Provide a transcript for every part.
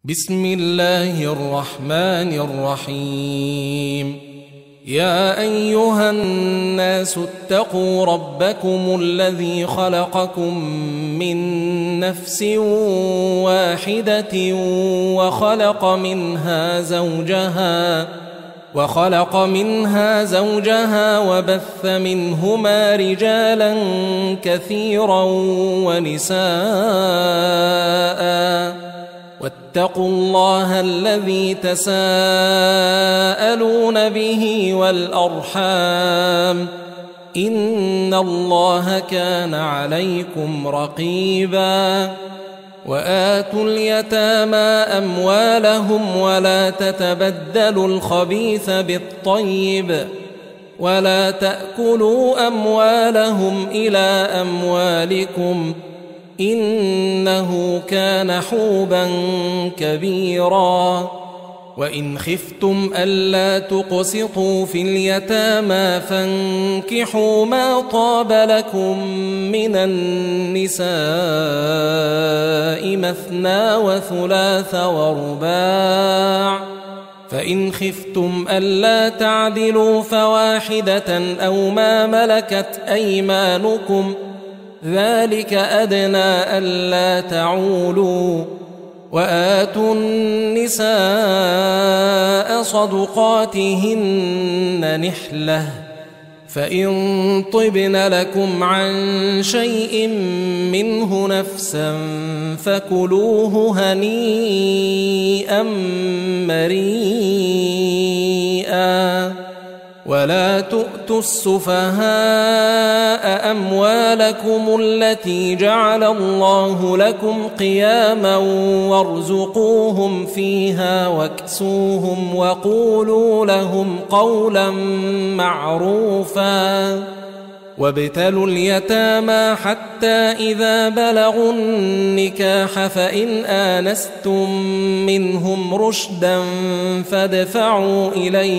بسم الله الرحمن الرحيم. يا أيها الناس اتقوا ربكم الذي خلقكم من نفس واحدة وخلق منها زوجها وبث منهما رجالا كثيرا ونساء، واتقوا الله الذي تساءلون به والأرحام، إن الله كان عليكم رقيبا. وآتوا اليتامى أموالهم ولا تتبدلوا الخبيث بالطيب، ولا تأكلوا أموالهم إلى أموالكم، إنه كان حوبا كبيرا. وإن خفتم ألا تقسطوا في اليتامى فانكحوا ما طاب لكم من النساء مثنى وثلاث ورباع، فإن خفتم ألا تعدلوا فواحدة أو ما ملكت أيمانكم، ذلك أدنى ألا تعولوا. وآتوا النساء صدقاتهن نحلة، فإن طبن لكم عن شيء منه نفسا فكلوه هنيئا مريئا. ولا تؤتوا السفهاء أموالكم التي جعل الله لكم قياما وارزقوهم فيها واكسوهم وقولوا لهم قولا معروفا. وابتلوا اليتامى حتى إذا بلغوا النكاح فإن آنستم منهم رشدا فادفعوا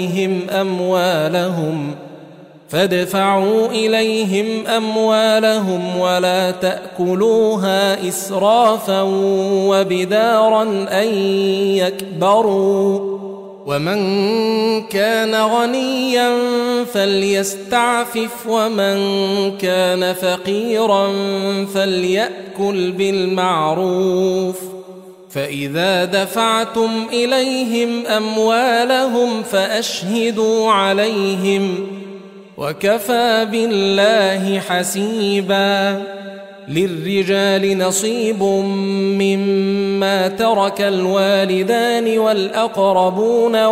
إليهم أموالهم ولا تأكلوها إسرافا وبدارا أن يكبروا. ومن كان غنيا فليستعفف، ومن كان فقيرا فليأكل بالمعروف. فإذا دفعتم إليهم أموالهم فأشهدوا عليهم، وكفى بالله حسيبا. للرجال نصيب مما ترك الوالدان والأقربون،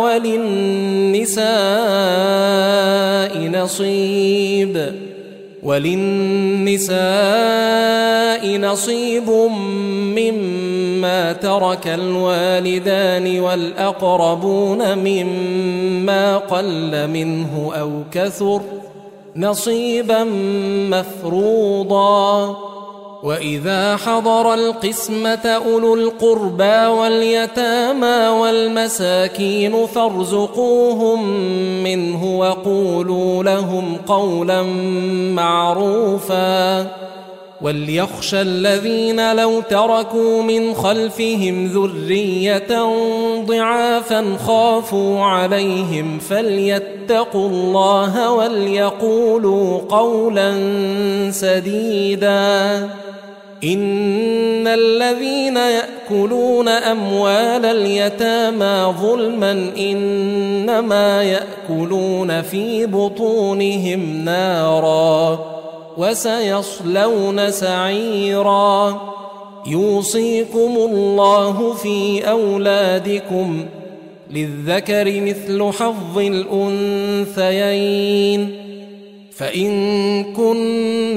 وللنساء نصيب مما ترك الوالدان والأقربون مما قل منه أو كثر، نصيبا مفروضا. وإذا حضر القسمة أولو القربى واليتامى والمساكين فارزقوهم منه وقولوا لهم قولا معروفا. وليخشى الذين لو تركوا من خلفهم ذرية ضعافا خافوا عليهم فليتقوا الله وليقولوا قولا سديدا. إن الذين يأكلون أموال اليتامى ظلما إنما يأكلون في بطونهم نارا وسيصلون سعيرا. يوصيكم الله في أولادكم، للذكر مثل حظ الأنثيين، فإن كن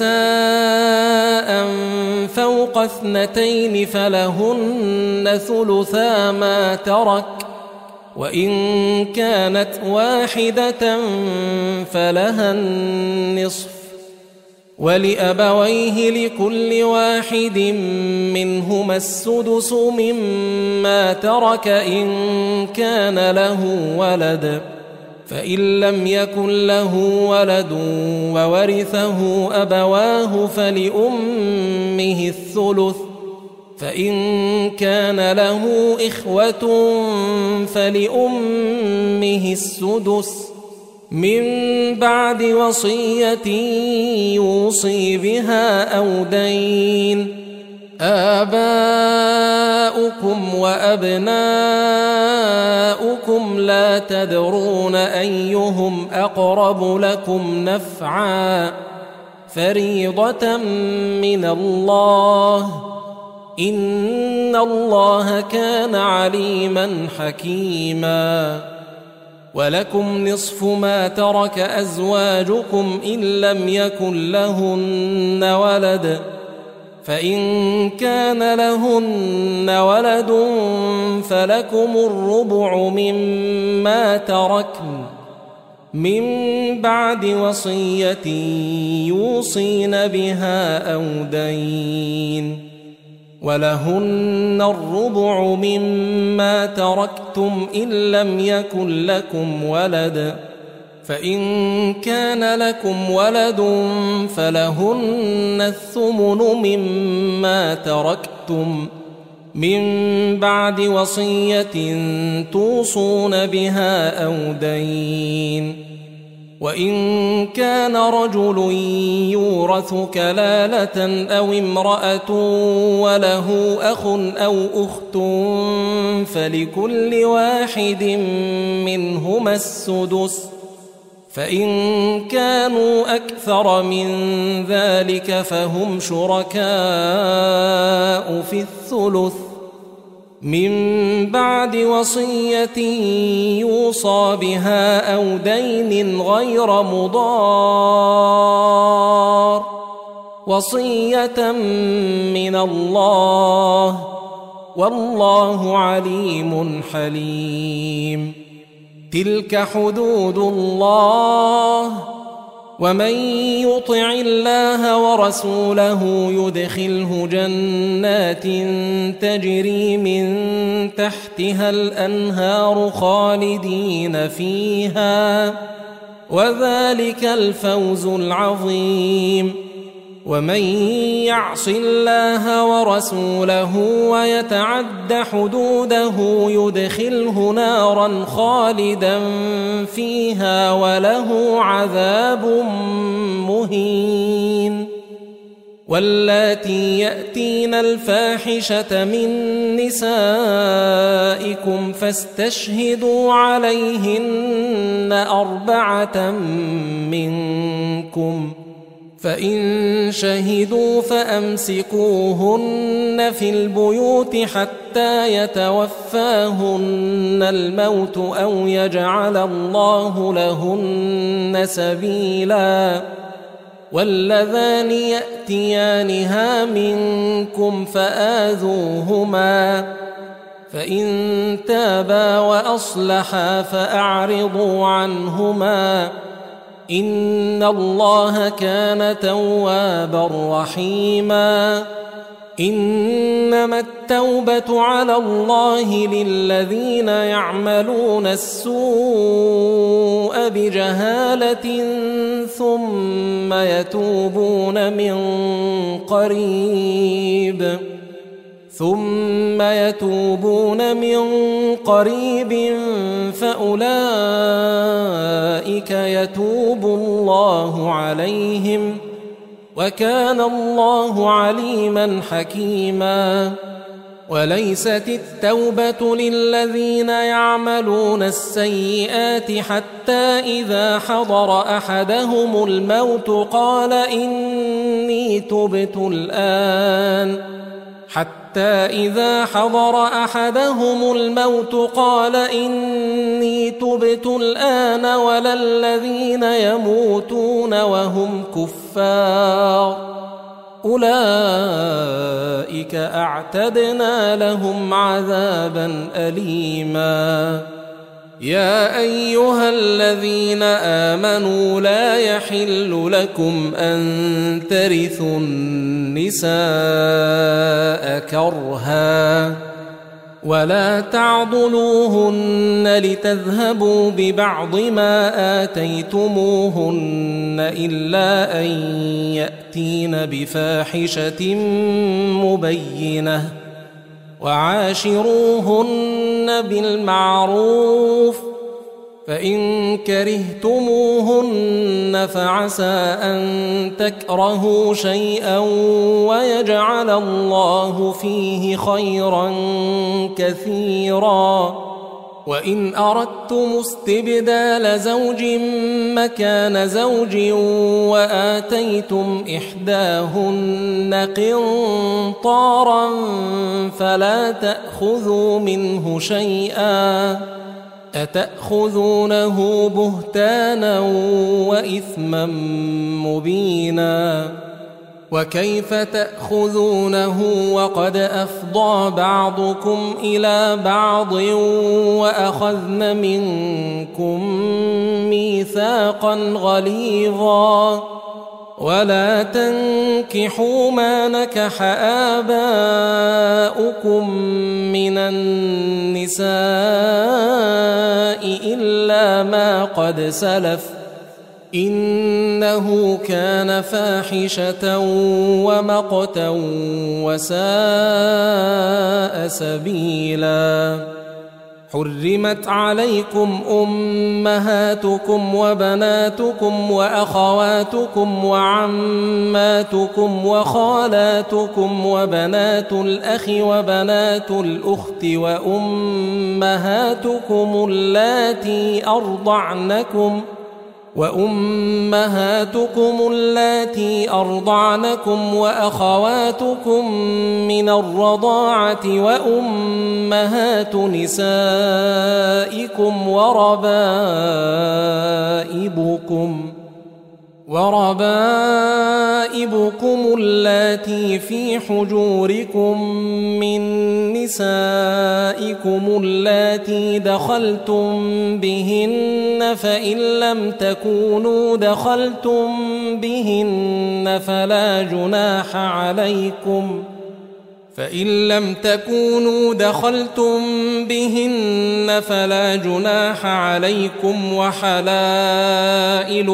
نساء فوق 2 فلهن ثلثا ما ترك، وإن كانت واحدة فلها النصف، ولأبويه لكل واحد منهما السدس مما ترك إن كان له ولد، فإن لم يكن له ولد وورثه أبواه فلأمه الثلث، فإن كان له إخوة فلأمه السدس من بعد وصية يوصي بها أو دين. آباؤكم وأبناؤكم لا تدرون أيهم أقرب لكم نفعا فريضة من الله إن الله كان عليما حكيما. ولكم نصف ما ترك أزواجكم إن لم يكن لهن ولد فإن كان لهن ولد فلكم الربع مما تركن من بعد وصية يوصين بها أو دين. ولهن الربع مما تركتم إن لم يكن لكم ولد فإن كان لكم ولد فلهن الثمن مما تركتم من بعد وصية توصون بها أو دين. وإن كان رجل يورث كلالة أو امرأة وله أخ أو أخت فلكل واحد منهما السدس فإن كانوا أكثر من ذلك فهم شركاء في الثلث من بعد وصية يوصى بها أو دين غير مضار وصية من الله والله عليم حليم. تلك حدود الله ومن يطع الله ورسوله يدخله جنات تجري من تحتها الأنهار خالدين فيها وذلك الفوز العظيم. ومن يعص الله ورسوله ويتعد حدوده يدخله نارا خالدا فيها وله عذاب مهين. واللاتي يأتين الفاحشة من نسائكم فاستشهدوا عليهن 4 منكم فإن شهدوا فأمسكوهن في البيوت حتى يتوفاهن الموت أو يجعل الله لهن سبيلا. واللذان يأتيانها منكم فآذوهما فإن تابا وأصلحا فأعرضوا عنهما إن الله كان توابا رحيما. إنما التوبة على الله للذين يعملون السوء بجهالة ثم يتوبون من قريب فأولئك يتوب الله عليهم وكان الله عليما حكيما. وليست التوبة للذين يعملون السيئات حتى إذا حضر أحدهم الموت قال إني تبت الآن ولا الذين يموتون وهم كفار أولئك أعتدنا لهم عذابا أليما. يا أيها الذين آمنوا لا يحل لكم أن ترثوا النساء كرها ولا تعضلوهن لتذهبوا ببعض ما آتيتموهن إلا أن يأتين بفاحشة مبينة وعاشروهن بالمعروف فإن كرهتموهن فعسى أن تكرهوا شيئا ويجعل الله فيه خيرا كثيرا وإن أردتم استبدال زوج مكان زوج وآتيتم إحداهن قنطارا فلا تأخذوا منه شيئا أتأخذونه بهتانا وإثما مبينا وكيف تأخذونه وقد أفضى بعضكم إلى بعض وأخذن منكم ميثاقا غليظا ولا تنكحوا ما نكح آباؤكم من النساء إلا ما قد سلف إنه كان فاحشة ومقتا وساء سبيلا حرمت عليكم أمهاتكم وبناتكم وأخواتكم وعماتكم وخالاتكم وبنات الأخ وبنات الأخت وأمهاتكم اللاتي أرضعنكم وأخواتكم من الرضاعة وأمهات نسائكم وربائبكم اللاتي في حجوركم من نسائكم اللاتي دخلتم بهن فإن لم تكونوا دخلتم بهن فلا جناح عليكم وحلائل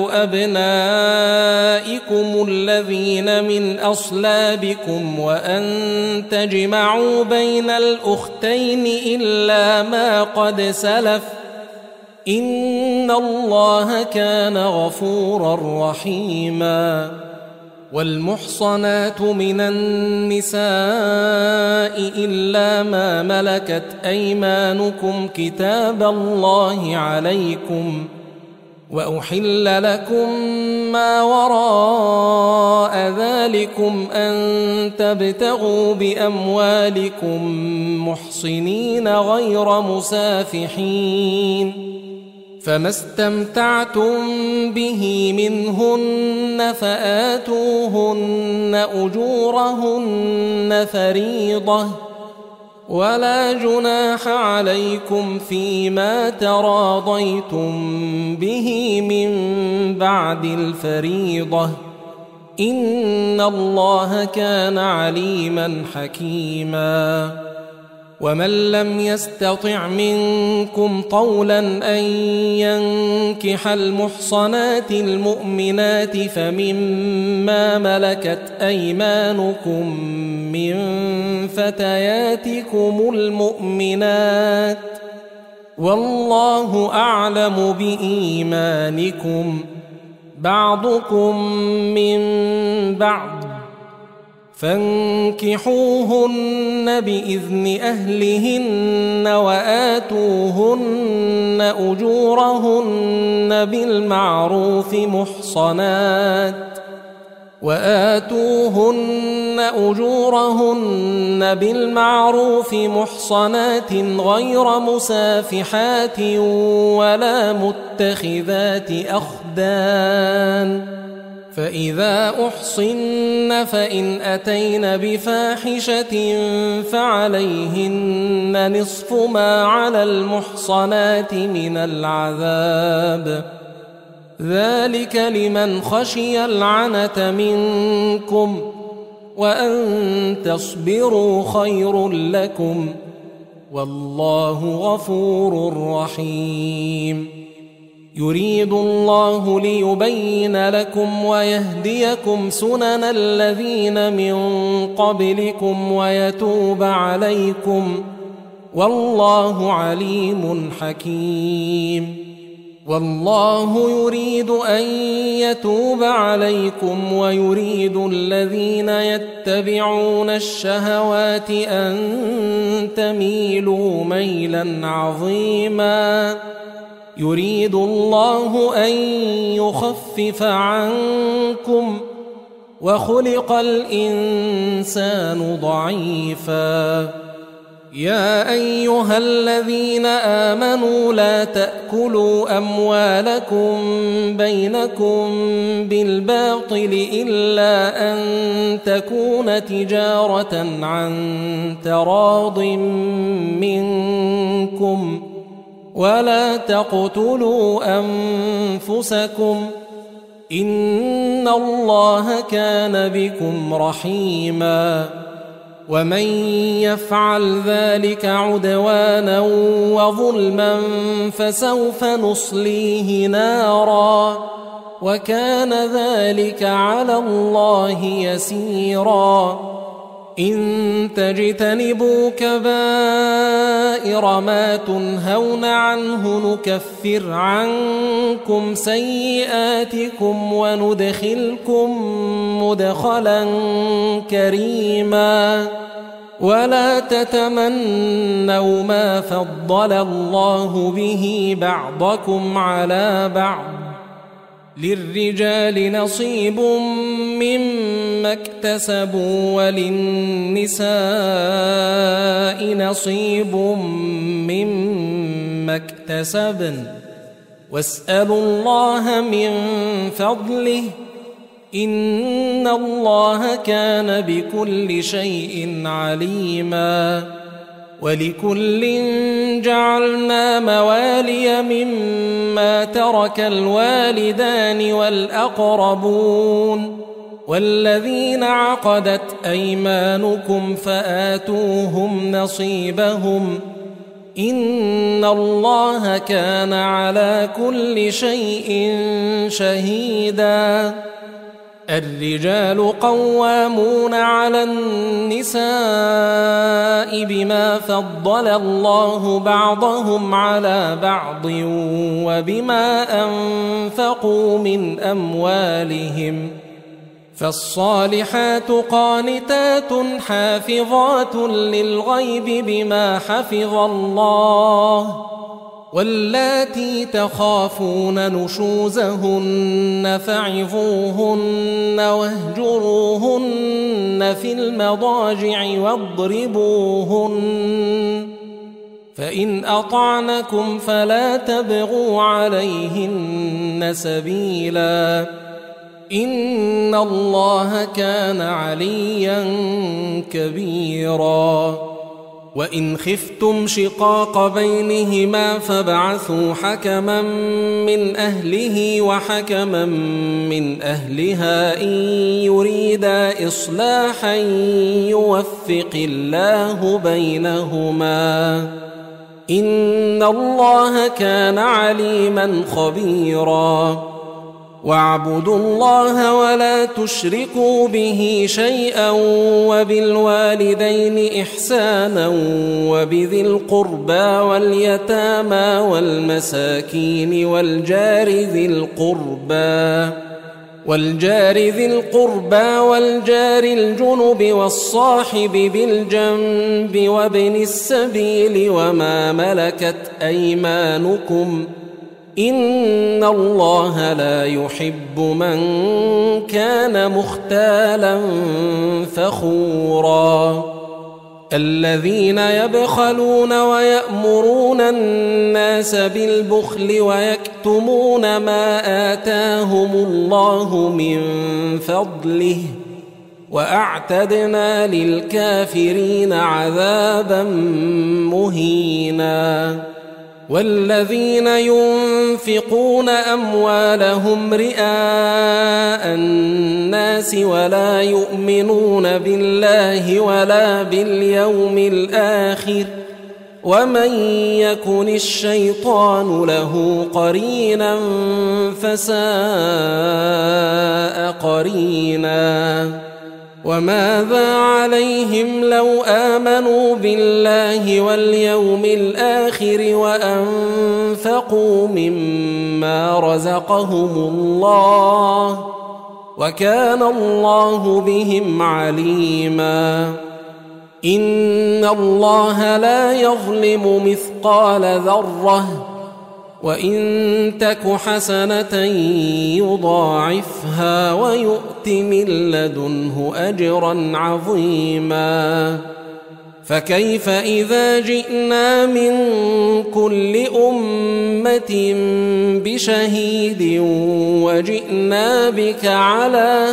أبنائكم الذين من أصلابكم وأن تجمعوا بين الأختين إلا ما قد سلف إن الله كان غفورا رحيما والمحصنات من النساء إلا ما ملكت أيمانكم كتاب الله عليكم وأحل لكم ما وراء ذلكم أن تبتغوا بأموالكم محصنين غير مسافحين فما استمتعتم به منهن فآتوهن أجورهن فريضة ولا جناح عليكم فيما تراضيتم به من بعد الفريضة إن الله كان عليما حكيما ومن لم يستطع منكم طولا أن ينكح المحصنات المؤمنات فمما ملكت أيمانكم من فتياتكم المؤمنات والله أعلم بإيمانكم بعضكم من بعض فانكحوهن بإذن أهلهن وآتوهن أجورهن بالمعروف محصنات غير مسافحات ولا متخذات أخدان فإذا أحصن فإن أتين بفاحشة فعليهن نصف ما على المحصنات من العذاب ذلك لمن خشي العنة منكم وأن تصبروا خير لكم والله غفور رحيم يريد الله ليبين لكم ويهديكم سنن الذين من قبلكم ويتوب عليكم والله عليم حكيم. والله يريد أن يتوب عليكم ويريد الذين يتبعون الشهوات أن تميلوا ميلا عظيما. يريد الله أن يخفف عنكم وخلق الإنسان ضعيفا. يا أيها الذين آمنوا لا تأكلوا أموالكم بينكم بالباطل إلا أن تكون تجارة عن تراض منكم ولا تقتلوا أنفسكم إن الله كان بكم رحيما. ومن يفعل ذلك عدوانا وظلما فسوف نصليه نارا وكان ذلك على الله يسيرا. إن تجتنبوا كبائر ما تنهون عنه نكفر عنكم سيئاتكم وندخلكم مدخلا كريما. ولا تتمنوا ما فضل الله به بعضكم على بعض للرجال نصيب مما اكتسبوا وللنساء نصيب مما اكتسبن واسألوا الله من فضله إن الله كان بكل شيء عليما. ولكل جعلنا موالي مما ترك الوالدان والأقربون والذين عقدت أيمانكم فآتوهم نصيبهم إن الله كان على كل شيء شهيدا. الرجال قوامون على النساء بما فضل الله بعضهم على بعض وبما أنفقوا من أموالهم. فالصالحات قانتات حافظات للغيب بما حفظ الله واللاتي تخافون نشوزهن فعظوهن واهجروهن في المضاجع واضربوهن فإن أطعنكم فلا تبغوا عليهن سبيلا إن الله كان عليا كبيرا. وإن خفتم شقاق بينهما فابعثوا حكما من أهله وحكما من أهلها إن يريدا إصلاحا يوفق الله بينهما إن الله كان عليما خبيرا. واعبدوا الله ولا تشركوا به شيئا وبالوالدين إحسانا وبذي القربى واليتامى والمساكين والجار ذي القربى والجار الجنب والصاحب بالجنب وابن السبيل وما ملكت أيمانكم إن الله لا يحب من كان مختالا فخورا. الذين يبخلون ويأمرون الناس بالبخل ويكتمون ما آتاهم الله من فضله وأعتدنا للكافرين عذابا مهينا. والذين ينفقون أموالهم رئاء الناس ولا يؤمنون بالله ولا باليوم الآخر ومن يكن الشيطان له قرينا فساء قرينا وماذا عليهم لو آمنوا بالله واليوم الآخر وأنفقوا مما رزقهم الله وكان الله بهم عليما إن الله لا يظلم مثقال ذرة وإن تك حسنة يضاعفها ويؤت من لدنه أجرا عظيما فكيف إذا جئنا من كل أمة بشهيد وجئنا بك على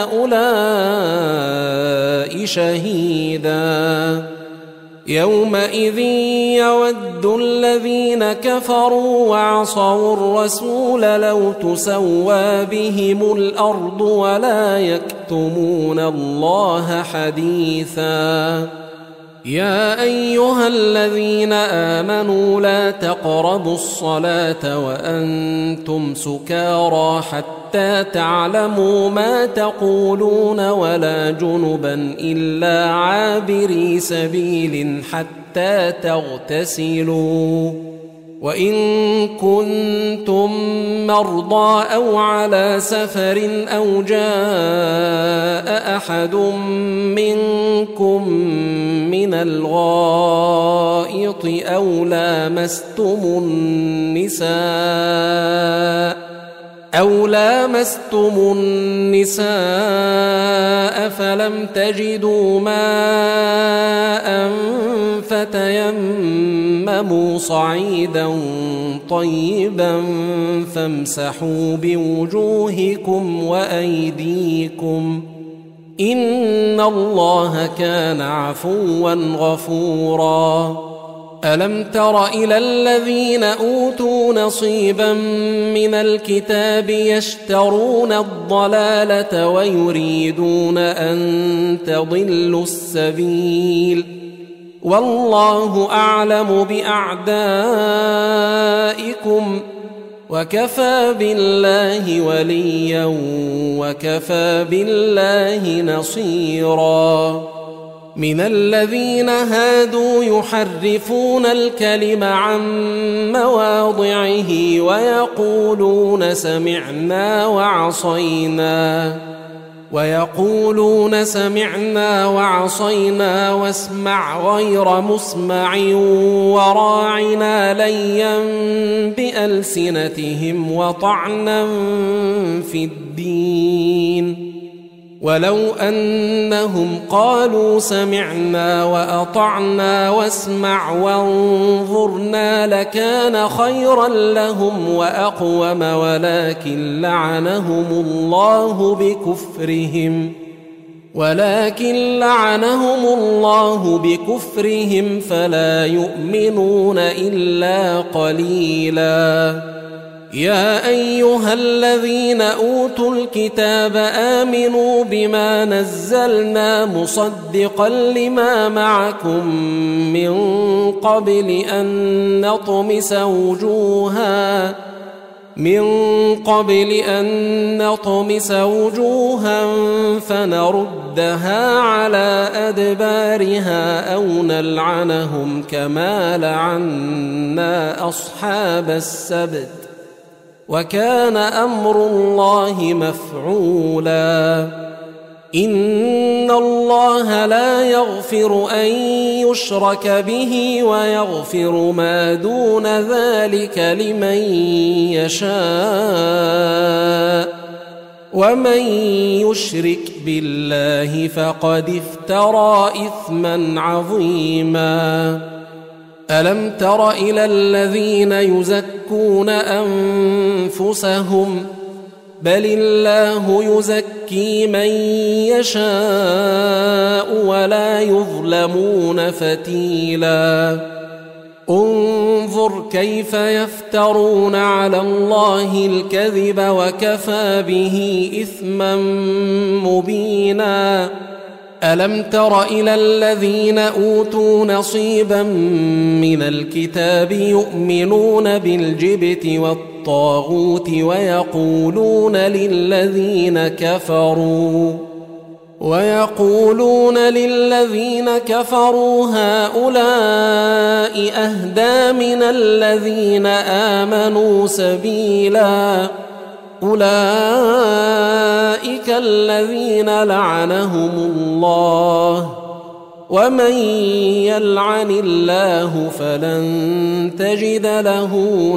هؤلاء شهيدا يومئذ يود الذين كفروا وعصوا الرسول لو تسوى بهم الأرض ولا يكتمون الله حديثا يا أيها الذين آمنوا لا تقربوا الصلاة وأنتم سكارى حتى تعلموا ما تقولون ولا جنبا إلا عابري سبيل حتى تغتسلوا وإن كنتم مرضى أو على سفر أو جاء أحد منكم من الغائط أو لامستم النساء فلم تجدوا ماء فتيمموا صعيدا طيبا فامسحوا بوجوهكم وأيديكم إن الله كان عفوا غفورا ألم تر إلى الذين أوتوا نصيبا من الكتاب يشترون الضلالة ويريدون أن تضلوا السبيل والله أعلم بأعدائكم وكفى بالله وليا وكفى بالله نصيرا من الذين هادوا يحرفون الكلم عن مواضعه ويقولون سمعنا وعصينا واسمع غير مسمع وراعنا ليا بألسنتهم وطعنا في الدين ولو أنهم قالوا سمعنا وأطعنا واسمع وانظرنا لكان خيرا لهم وأقوم ولكن لعنهم الله بكفرهم فلا يؤمنون إلا قليلا يا أيها الذين أوتوا الكتاب آمنوا بما نزلنا مصدقا لما معكم من قبل أن نطمس وجوها فنردها على أدبارها أو نلعنهم كما لعنا أصحاب السبت وكان أمر الله مفعولا إن الله لا يغفر أن يشرك به ويغفر ما دون ذلك لمن يشاء ومن يشرك بالله فقد افترى إثما عظيما ألم تر إلى الذين يزكون أنفسهم بل الله يزكي من يشاء ولا يظلمون فتيلا انظر كيف يفترون على الله الكذب وكفى به إثما مبينا ألم تر إلى الذين أوتوا نصيبا من الكتاب يؤمنون بالجبت والطاغوت ويقولون للذين كفروا هؤلاء أهدى من الذين آمنوا سبيلا أولئك الذين لعنهم الله ومن يلعن الله فلن تجد له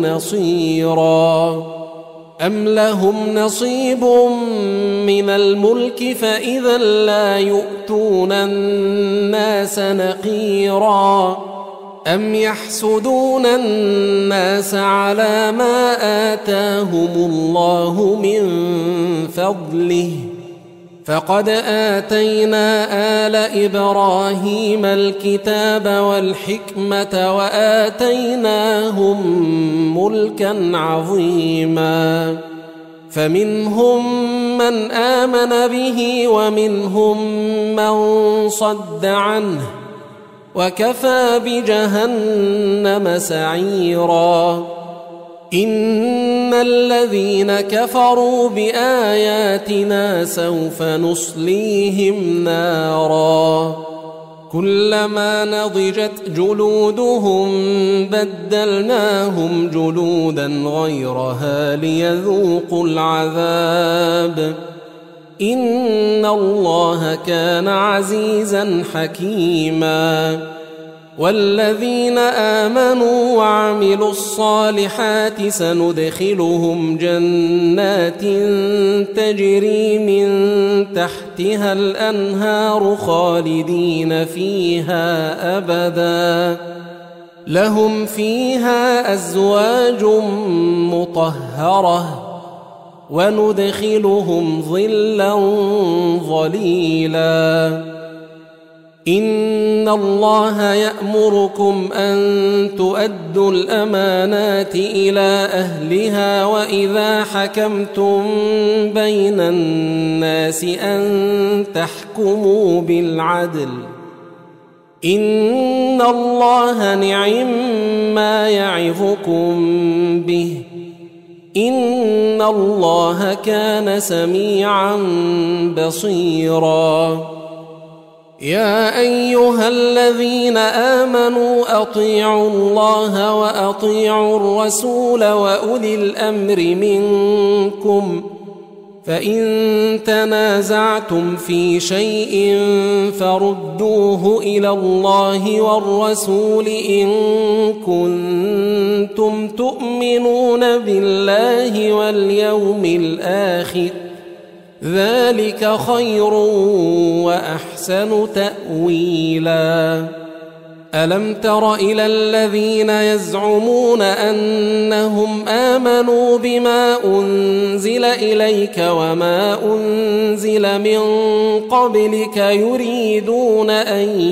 نصيرا أم لهم نصيب من الملك فإذا لا يؤتون الناس نقيرا أم يحسدون الناس على ما آتاهم الله من فضله فقد آتينا آل إبراهيم الكتاب والحكمة وآتيناهم ملكا عظيما فمنهم من آمن به ومنهم من صد عنه وكفى بجهنم سعيرا إن الذين كفروا بآياتنا سوف نصليهم نارا كلما نضجت جلودهم بدلناهم جلودا غيرها ليذوقوا العذاب إن الله كان عزيزا حكيما والذين آمنوا وعملوا الصالحات سندخلهم جنات تجري من تحتها الأنهار خالدين فيها أبدا لهم فيها أزواج مطهرة وندخلهم ظلا ظليلا إن الله يأمركم أن تؤدوا الأمانات إلى أهلها وإذا حكمتم بين الناس أن تحكموا بالعدل إن الله نعم ما يعظكم به إن الله كان سميعا بصيرا يا أيها الذين آمنوا أطيعوا الله وأطيعوا الرسول وأولي الأمر منكم فإن تنازعتم في شيء فردوه إلى الله والرسول إن كنتم تؤمنون بالله واليوم الآخر ذلك خير وأحسن تأويلا ألم تر إلى الذين يزعمون أنهم آمنوا بما أنزل إليك وما أنزل من قبلك يريدون أن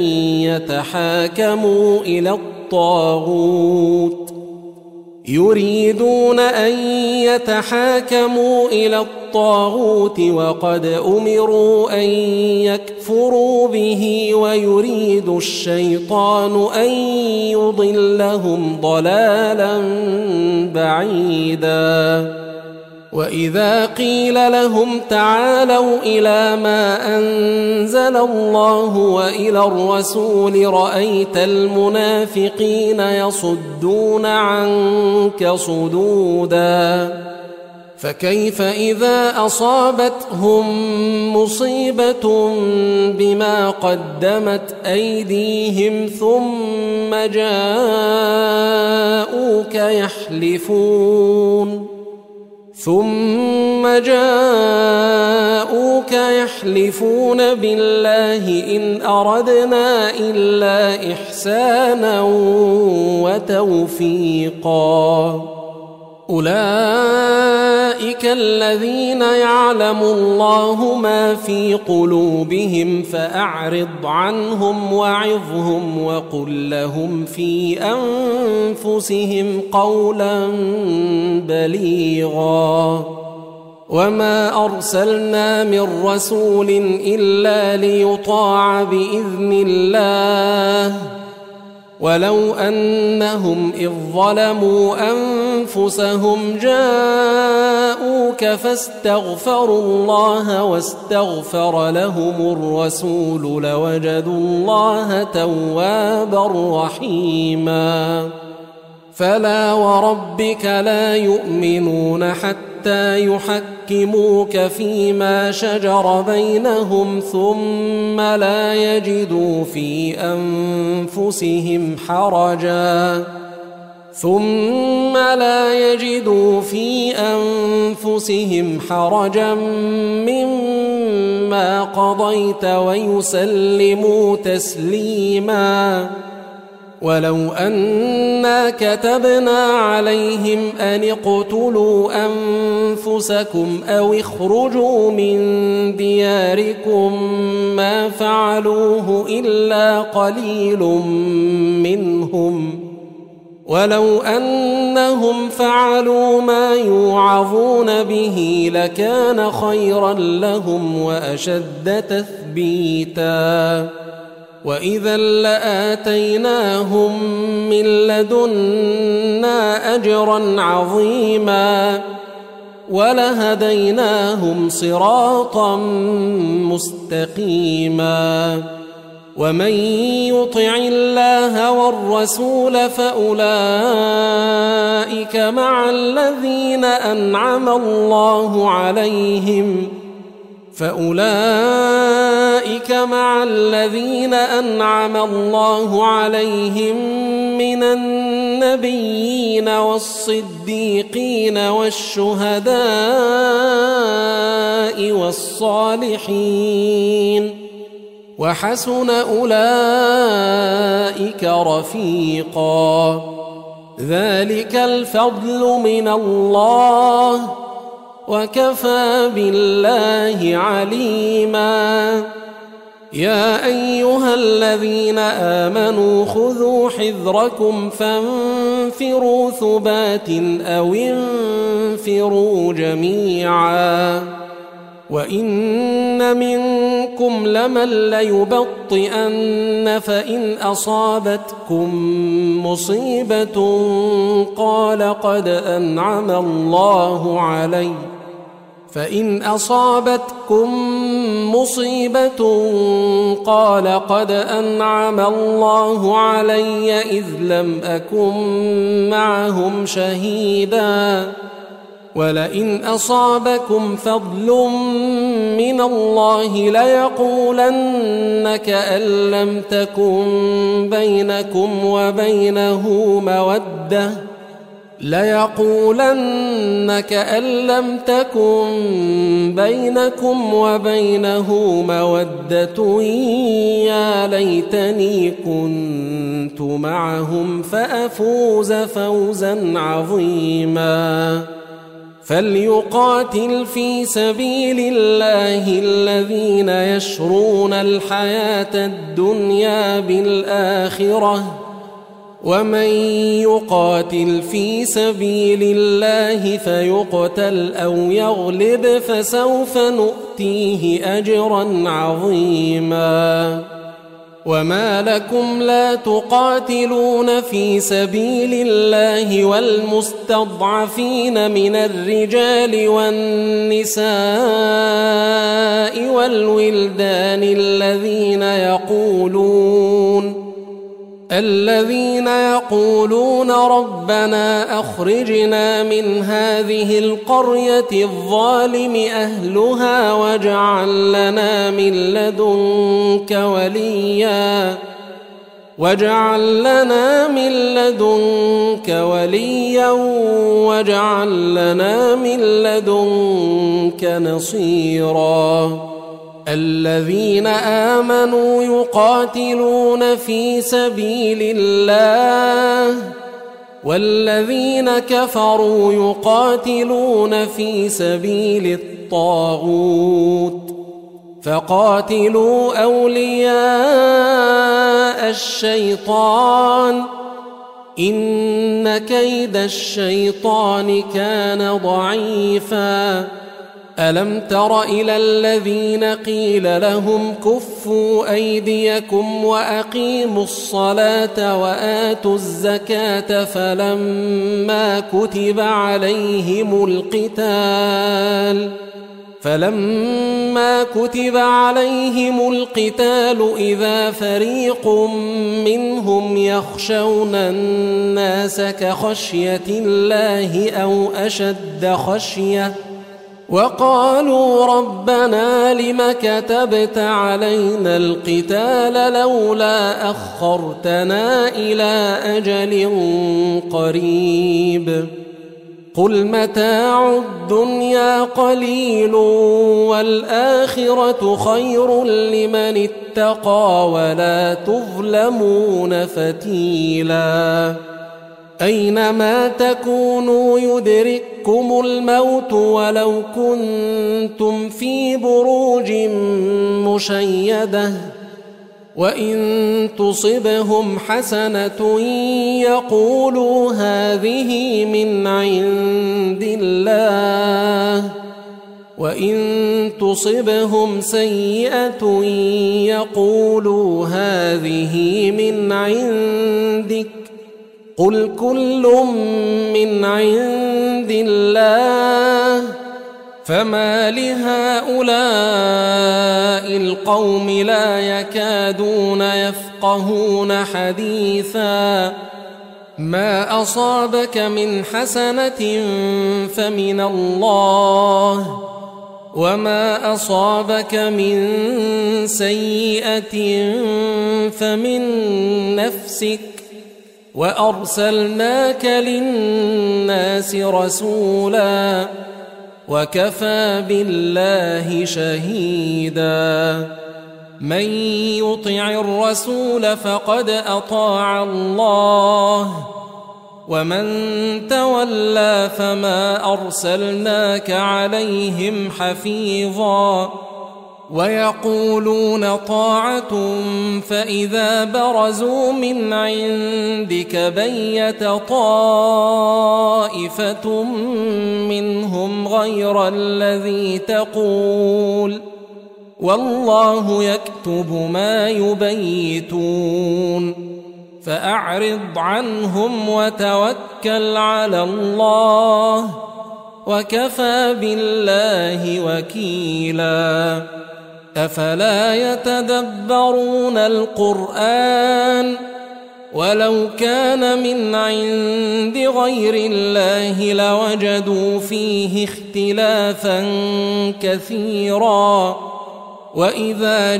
يتحاكموا إلى الطاغوت وقد أمروا أن يكفروا به ويريد الشيطان أن يضلهم ضلالا بعيدا وإذا قيل لهم تعالوا إلى ما أنزل الله وإلى الرسول رأيت المنافقين يصدون عنك صدودا فكيف إذا أصابتهم مصيبة بما قدمت أيديهم ثم جاءوك يحلفون بالله إن أردنا إلا إحسانا وتوفيقا أولئك الذين يعلم الله ما في قلوبهم فأعرض عنهم وعظهم وقل لهم في أنفسهم قولا بليغا وما أرسلنا من رسول إلا ليطاع بإذن الله ولو أنهم إذ ظلموا أنفسهم جاءوك فاستغفروا الله واستغفر لهم الرسول لوجدوا الله توابا رحيما فلا وربك لا يؤمنون حتى يحكموك فيما شجر بينهم ثم لا يجدوا في أنفسهم حرجا مما قضيت ويسلموا تسليما ولو أنا كتبنا عليهم أن اقتلوا أنفسكم أو اخرجوا من دياركم ما فعلوه إلا قليل منهم ولو أنهم فعلوا ما يوعظون به لكان خيرا لهم وأشد تثبيتا وإذا لآتيناهم من لدنا أجرا عظيما ولهديناهم صراطا مستقيما ومن يطع الله والرسول فأولئك مع الذين أنعم الله عليهم من النبيين والصديقين والشهداء والصالحين وحسن أولئك رفيقا ذلك الفضل من الله وكفى بالله عليما يا أيها الذين آمنوا خذوا حذركم فانفروا ثبات أو انفروا جميعا وإن منكم لمن ليبطئن فإن أصابتكم مصيبة قال قد أنعم الله علي إذ لم أكن معهم شهيدا ولئن أصابكم فضل من الله ليقولن كأن لم تكن بينكم وبينه مودة يا ليتني كنت معهم فأفوز فوزا عظيما فليقاتل في سبيل الله الذين يشرون الحياة الدنيا بالآخرة ومن يقاتل في سبيل الله فيقتل أو يغلب فسوف نؤتيه أجرا عظيما وما لكم لا تقاتلون في سبيل الله والمستضعفين من الرجال والنساء والولدان الذين يقولون ربنا أخرجنا من هذه القرية الظالم أهلها واجعل لنا من لدنك وليا واجعل لنا من لدنك نصيرا الذين آمنوا يقاتلون في سبيل الله والذين كفروا يقاتلون في سبيل الطاغوت فقاتلوا أولياء الشيطان إن كيد الشيطان كان ضعيفا ألم تر إلى الذين قيل لهم كفوا أيديكم وأقيموا الصلاة وآتوا الزكاة فلما كتب عليهم القتال إذا فريق منهم يخشون الناس كخشية الله أو أشد خشية وقالوا ربنا لم كتبت علينا القتال لولا أخرتنا إلى أجل قريب قل متاع الدنيا قليل والآخرة خير لمن اتقى ولا تظلمون فتيلا أينما تكونوا يدرككم الموت ولو كنتم في بروج مشيدة وإن تصبهم حسنة يقولوا هذه من عند الله وإن تصبهم سيئة يقولوا هذه من عندك قل كل من عند الله فما لهؤلاء القوم لا يكادون يفقهون حديثا ما أصابك من حسنة فمن الله وما أصابك من سيئة فمن نفسك وأرسلناك للناس رسولا وكفى بالله شهيدا من يطع الرسول فقد أطاع الله ومن تولى فما أرسلناك عليهم حفيظا ويقولون طاعة فإذا برزوا من عندك بيت طائفة منهم غير الذي تقول والله يكتب ما يبيتون فأعرض عنهم وتوكل على الله وكفى بالله وكيلا أفلا يتدبرون القرآن ولو كان من عند غير الله لوجدوا فيه اختلافا كثيرا وإذا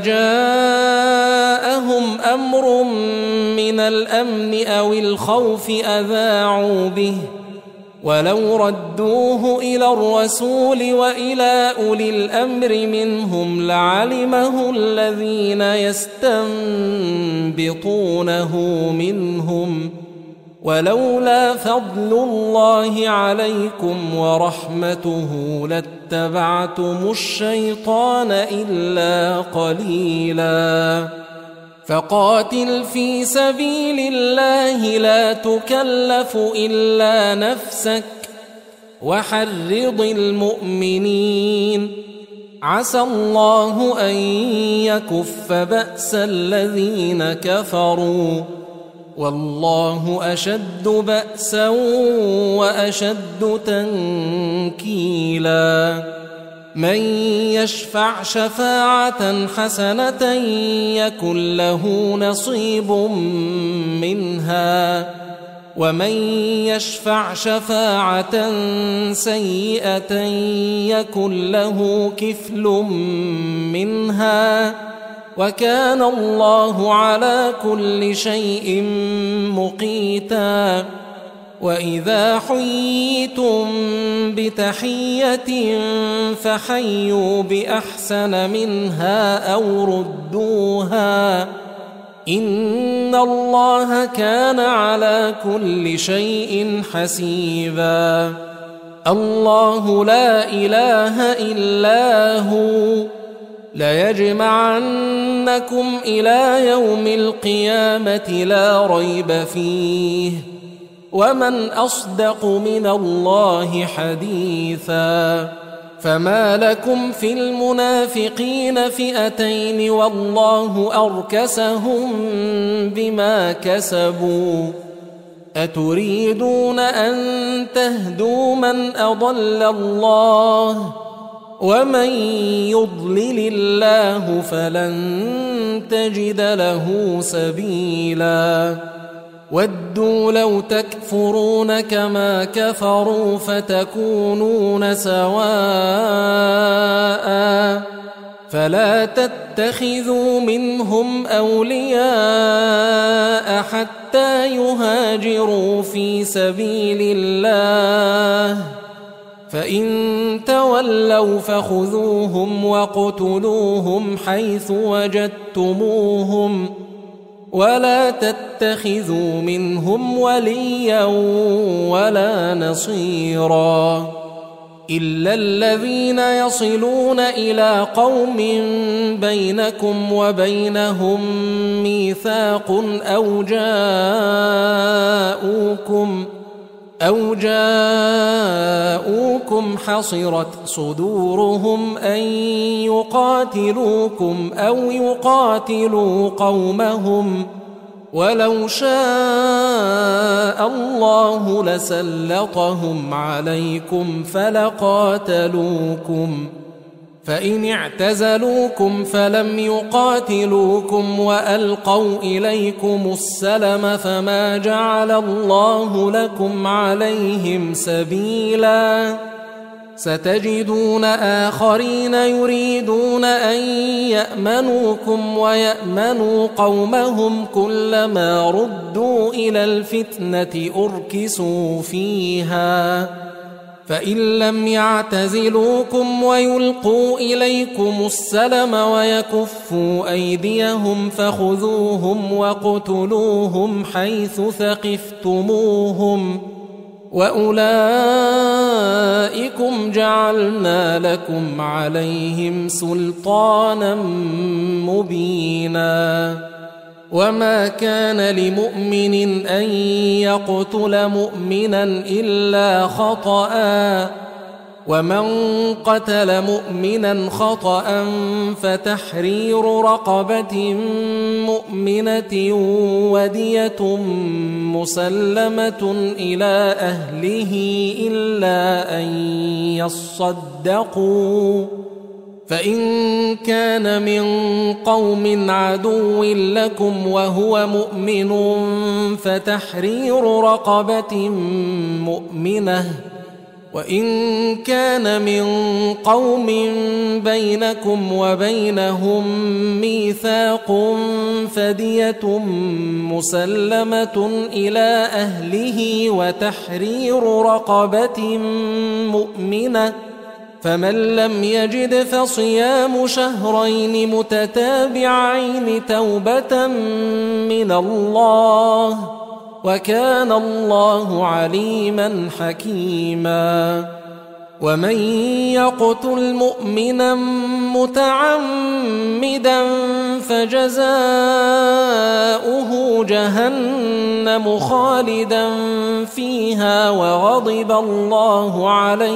جاءهم أمر من الأمن أو الخوف أذاعوا به ولو ردوه إلى الرسول وإلى أولي الأمر منهم لعلمه الذين يستنبطونه منهم ولولا فضل الله عليكم ورحمته لاتبعتم الشيطان إلا قليلا فقاتل في سبيل الله لا تكلف إلا نفسك وحرض المؤمنين عسى الله أن يكف بأس الذين كفروا والله أشد بأسا وأشد تنكيلا من يشفع شفاعة حسنة يكن له نصيب منها ومن يشفع شفاعة سيئة يكن له كفل منها وكان الله على كل شيء مقيتا وإذا حييتم بتحية فحيوا بأحسن منها أو ردوها إن الله كان على كل شيء حسيبا الله لا إله إلا هو ليجمعنكم إلى يوم القيامة لا ريب فيه ومن أصدق من الله حديثا فما لكم في المنافقين فئتين والله أركسهم بما كسبوا أتريدون أن تهدوا من أضل الله ومن يضلل الله فلن تجد له سبيلا ودوا لو تكفرون كما كفروا فتكونون سواء فلا تتخذوا منهم أولياء حتى يهاجروا في سبيل الله فإن تولوا فخذوهم واقتلوهم حيث وجدتموهم ولا تتخذوا منهم وليا ولا نصيرا إلا الذين يصلون إلى قوم بينكم وبينهم ميثاق أو جاءوكم حصرت صدورهم أن يقاتلوكم أو يقاتلوا قومهم ولو شاء الله لسلطهم عليكم فلقاتلوكم فإن اعتزلوكم فلم يقاتلوكم وألقوا إليكم السلم فما جعل الله لكم عليهم سبيلا ستجدون آخرين يريدون أن يأمنوكم ويأمنوا قومهم كلما ردوا إلى الفتنة أركسوا فيها فإن لم يعتزلوكم ويلقوا إليكم السلم ويكفوا أيديهم فخذوهم واقتلوهم حيث ثقفتموهم وأولئكم جعلنا لكم عليهم سلطانا مبينا وما كان لمؤمن أن يقتل مؤمنا إلا خطأ ومن قتل مؤمنا خطأ فتحرير رقبة مؤمنة ودية مسلمة إلى أهله إلا أن يصدقوا فإن كان من قوم عدو لكم وهو مؤمن فتحرير رقبة مؤمنة وإن كان من قوم بينكم وبينهم ميثاق فدية مسلمة إلى أهله وتحرير رقبة مؤمنة فمن لم يجد فصيام شهرين متتابعين توبة من الله وكان الله عليما حكيما ومن يقتل مؤمنا متعمدا فجزاؤه جهنم خالدا فيها وغضب الله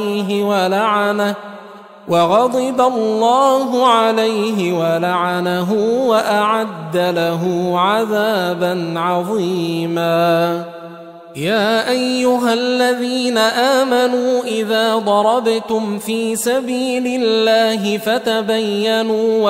عليه ولعنه وأعد له عذابا عظيما يا أيها الذين آمنوا إذا ضربتم في سبيل الله فتبينوا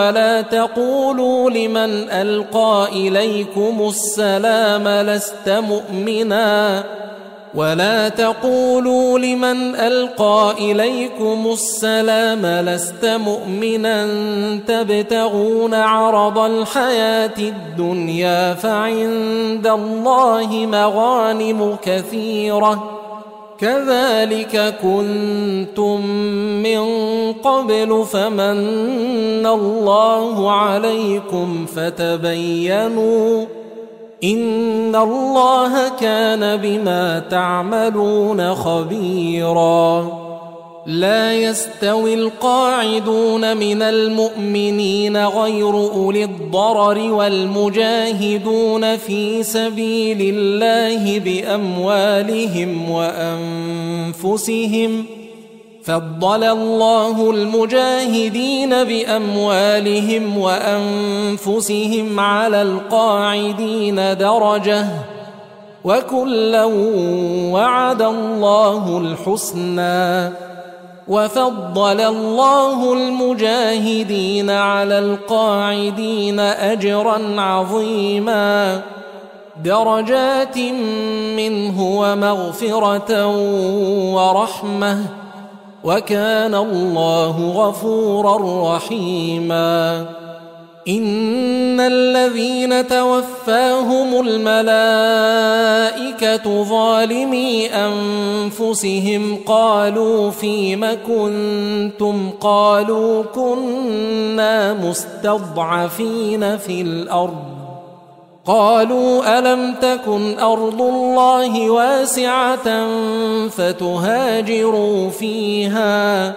ولا تقولوا لمن ألقى إليكم السلام لست مؤمنا تبتغون عرض الحياة الدنيا فعند الله مغانم كثيرة كذلك كنتم من قبل فمن الله عليكم فتبينوا إن الله كان بما تعملون خبيرا لا يستوي القاعدون من المؤمنين غير أولي الضرر والمجاهدون في سبيل الله بأموالهم وأنفسهم فضل الله المجاهدين بأموالهم وأنفسهم على القاعدين درجة وكلا وعد الله الحسنى وفضل الله المجاهدين على القاعدين أجرا عظيما درجات منه ومغفرة ورحمة وكان الله غفورا رحيما إن الذين توفاهم الملائكة ظالمي أنفسهم قالوا فيم كنتم قالوا كنا مستضعفين في الأرض قالوا ألم تكن أرض الله واسعة فتهاجروا فيها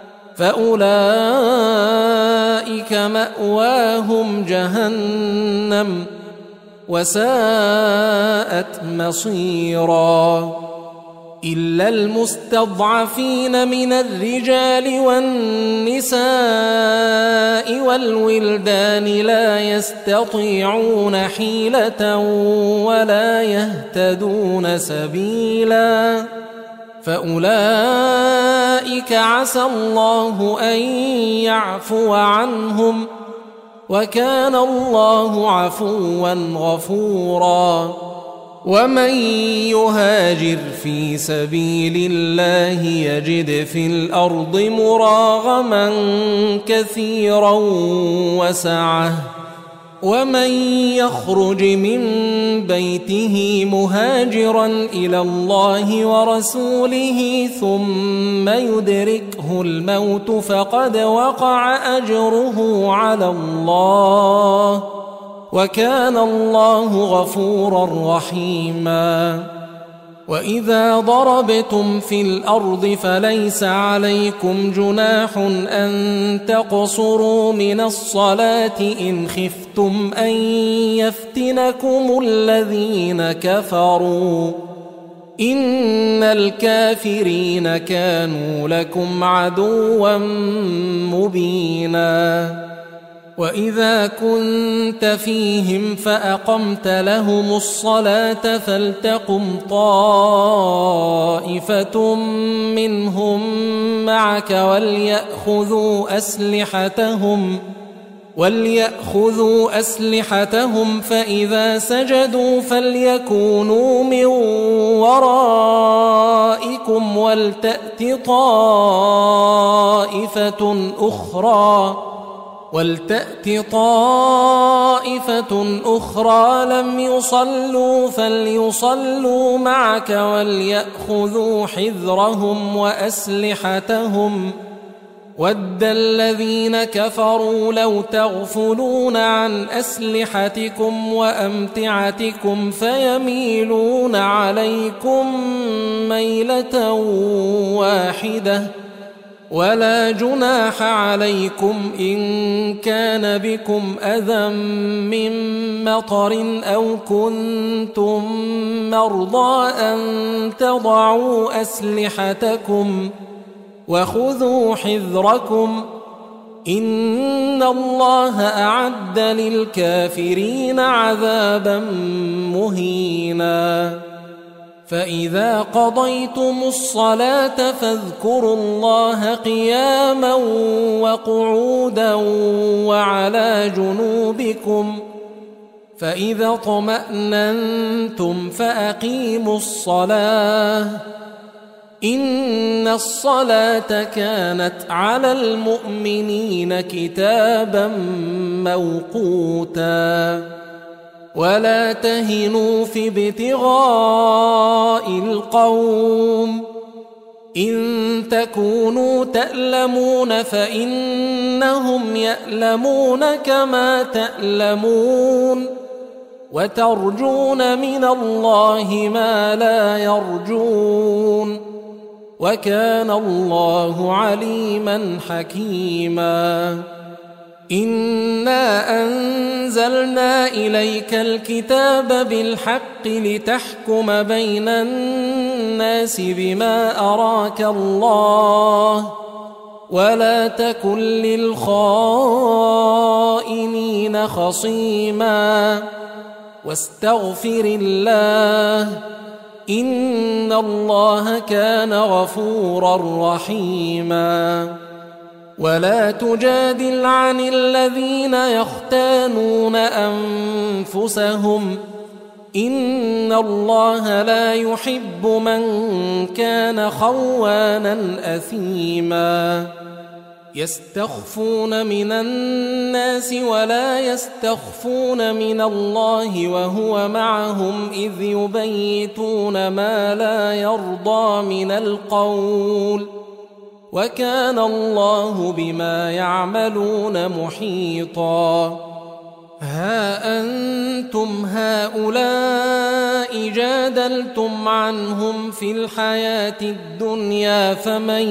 فأولئك مأواهم جهنم وساءت مصيرا إلا المستضعفين من الرجال والنساء والولدان لا يستطيعون حيلة ولا يهتدون سبيلا فأولئك عسى الله أن يعفو عنهم وكان الله عفوا غفورا ومن يهاجر في سبيل الله يجد في الأرض مراغما كثيرا وسعة ومن يخرج من بيته مهاجرا إلى الله ورسوله ثم يدركه الموت فقد وقع أجره على الله وكان الله غفورا رحيما وإذا ضربتم في الأرض فليس عليكم جناح أن تقصروا من الصلاة إن خفتم أن يفتنكم الذين كفروا إن الكافرين كانوا لكم عدوا مبينا وإذا كنت فيهم فأقمت لهم الصلاة فلتقم طائفة منهم معك وليأخذوا أسلحتهم فإذا سجدوا فليكونوا من ورائكم ولتأت طائفة أخرى لم يصلوا فليصلوا معك وليأخذوا حذرهم وأسلحتهم ود الذين كفروا لو تغفلون عن أسلحتكم وأمتعتكم فيميلون عليكم ميلة واحدة ولا جناح عليكم إن كان بكم أذى من مطر أو كنتم مرضى أن تضعوا أسلحتكم وخذوا حذركم إن الله أعد للكافرين عذابا مهينا فإذا قضيتم الصلاة فاذكروا الله قياما وقعودا وعلى جنوبكم فإذا اطمأننتم فأقيموا الصلاة إن الصلاة كانت على المؤمنين كتابا موقوتا ولا تهنوا في ابتغاء القوم إن تكونوا تألمون فإنهم يألمون كما تألمون وترجون من الله ما لا يرجون وكان الله عليما حكيما إنا أنزلنا إليك الكتاب بالحق لتحكم بين الناس بما أراك الله ولا تكن للخائنين خصيما واستغفر الله إن الله كان غفورا رحيما ولا تجادل عن الذين يختانون أنفسهم إن الله لا يحب من كان خوانا أثيما يستخفون من الناس ولا يستخفون من الله وهو معهم إذ يبيتون ما لا يرضى من القول وكان الله بما يعملون محيطا ها أنتم هؤلاء جادلتم عنهم في الحياة الدنيا فمن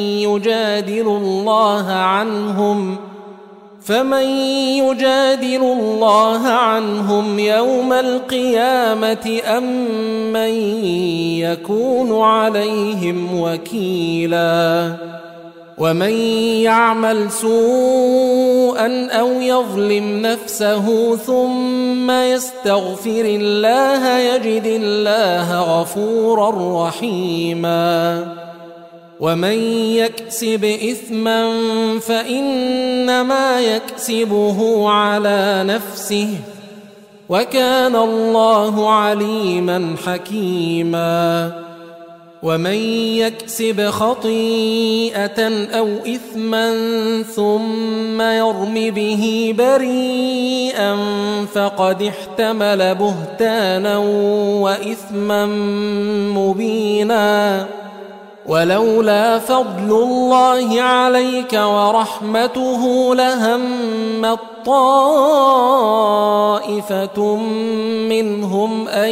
يجادل الله عنهم يوم القيامة أم من يكون عليهم وكيلا ومن يعمل سوءا أو يظلم نفسه ثم يستغفر الله يجد الله غفورا رحيما ومن يكسب إثما فإنما يكسبه على نفسه وكان الله عليما حكيما ومن يكسب خطيئة أو إثما ثم يرم به بريئا فقد احتمل بهتانا وإثما مبينا ولولا فضل الله عليك ورحمته لهمت طائفة منهم أن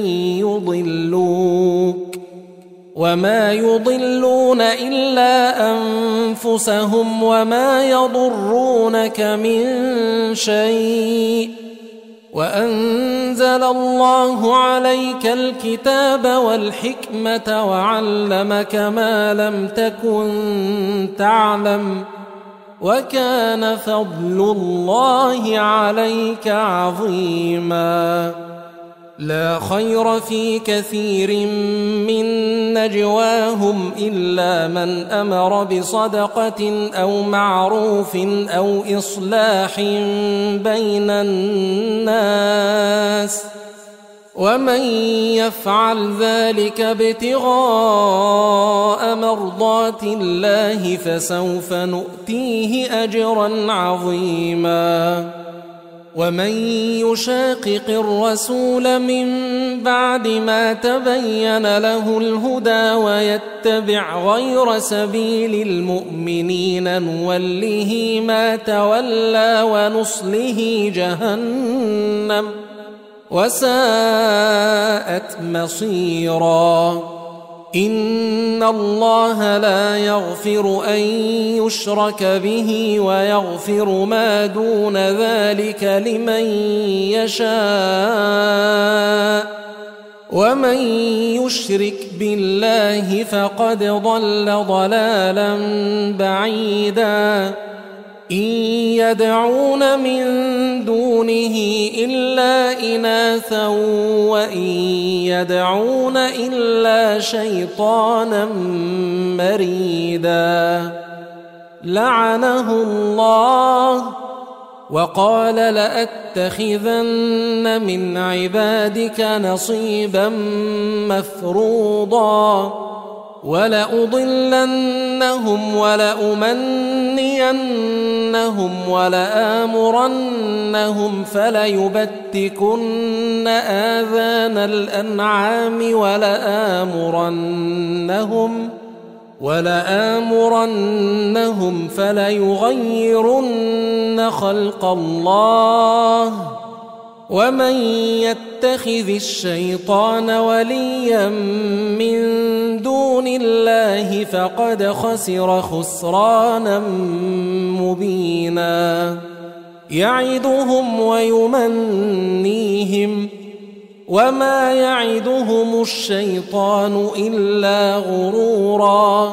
يضلوك وما يضلون إلا أنفسهم وما يضرونك من شيء وأنزل الله عليك الكتاب والحكمة وعلمك ما لم تكن تعلم وكان فضل الله عليك عظيما لا خير في كثير من نجواهم إلا من أمر بصدقة أو معروف أو إصلاح بين الناس ومن يفعل ذلك ابتغاء مرضات الله فسوف نؤتيه أجرا عظيما ومن يشاقق الرسول من بعد ما تبين له الهدى ويتبع غير سبيل المؤمنين نوله ما تولى ونصله جهنم وساءت مصيرا إن الله لا يغفر أن يشرك به ويغفر ما دون ذلك لمن يشاء ومن يشرك بالله فقد ضل ضلالا بعيدا إن يدعون من دونه إلا إناثا وإن يدعون إلا شيطانا مريدا لعنه الله وقال لأتخذن من عبادك نصيبا مفروضا ولأضلنهم ولأمنينهم ولآمرنهم فليبتكن آذان الأنعام ولآمرنهم فليغيرن خلق الله ومن يتخذ الشيطان وليا من دون الله فقد خسر خسرانا مبينا يعدهم ويمنيهم وما يعدهم الشيطان إلا غرورا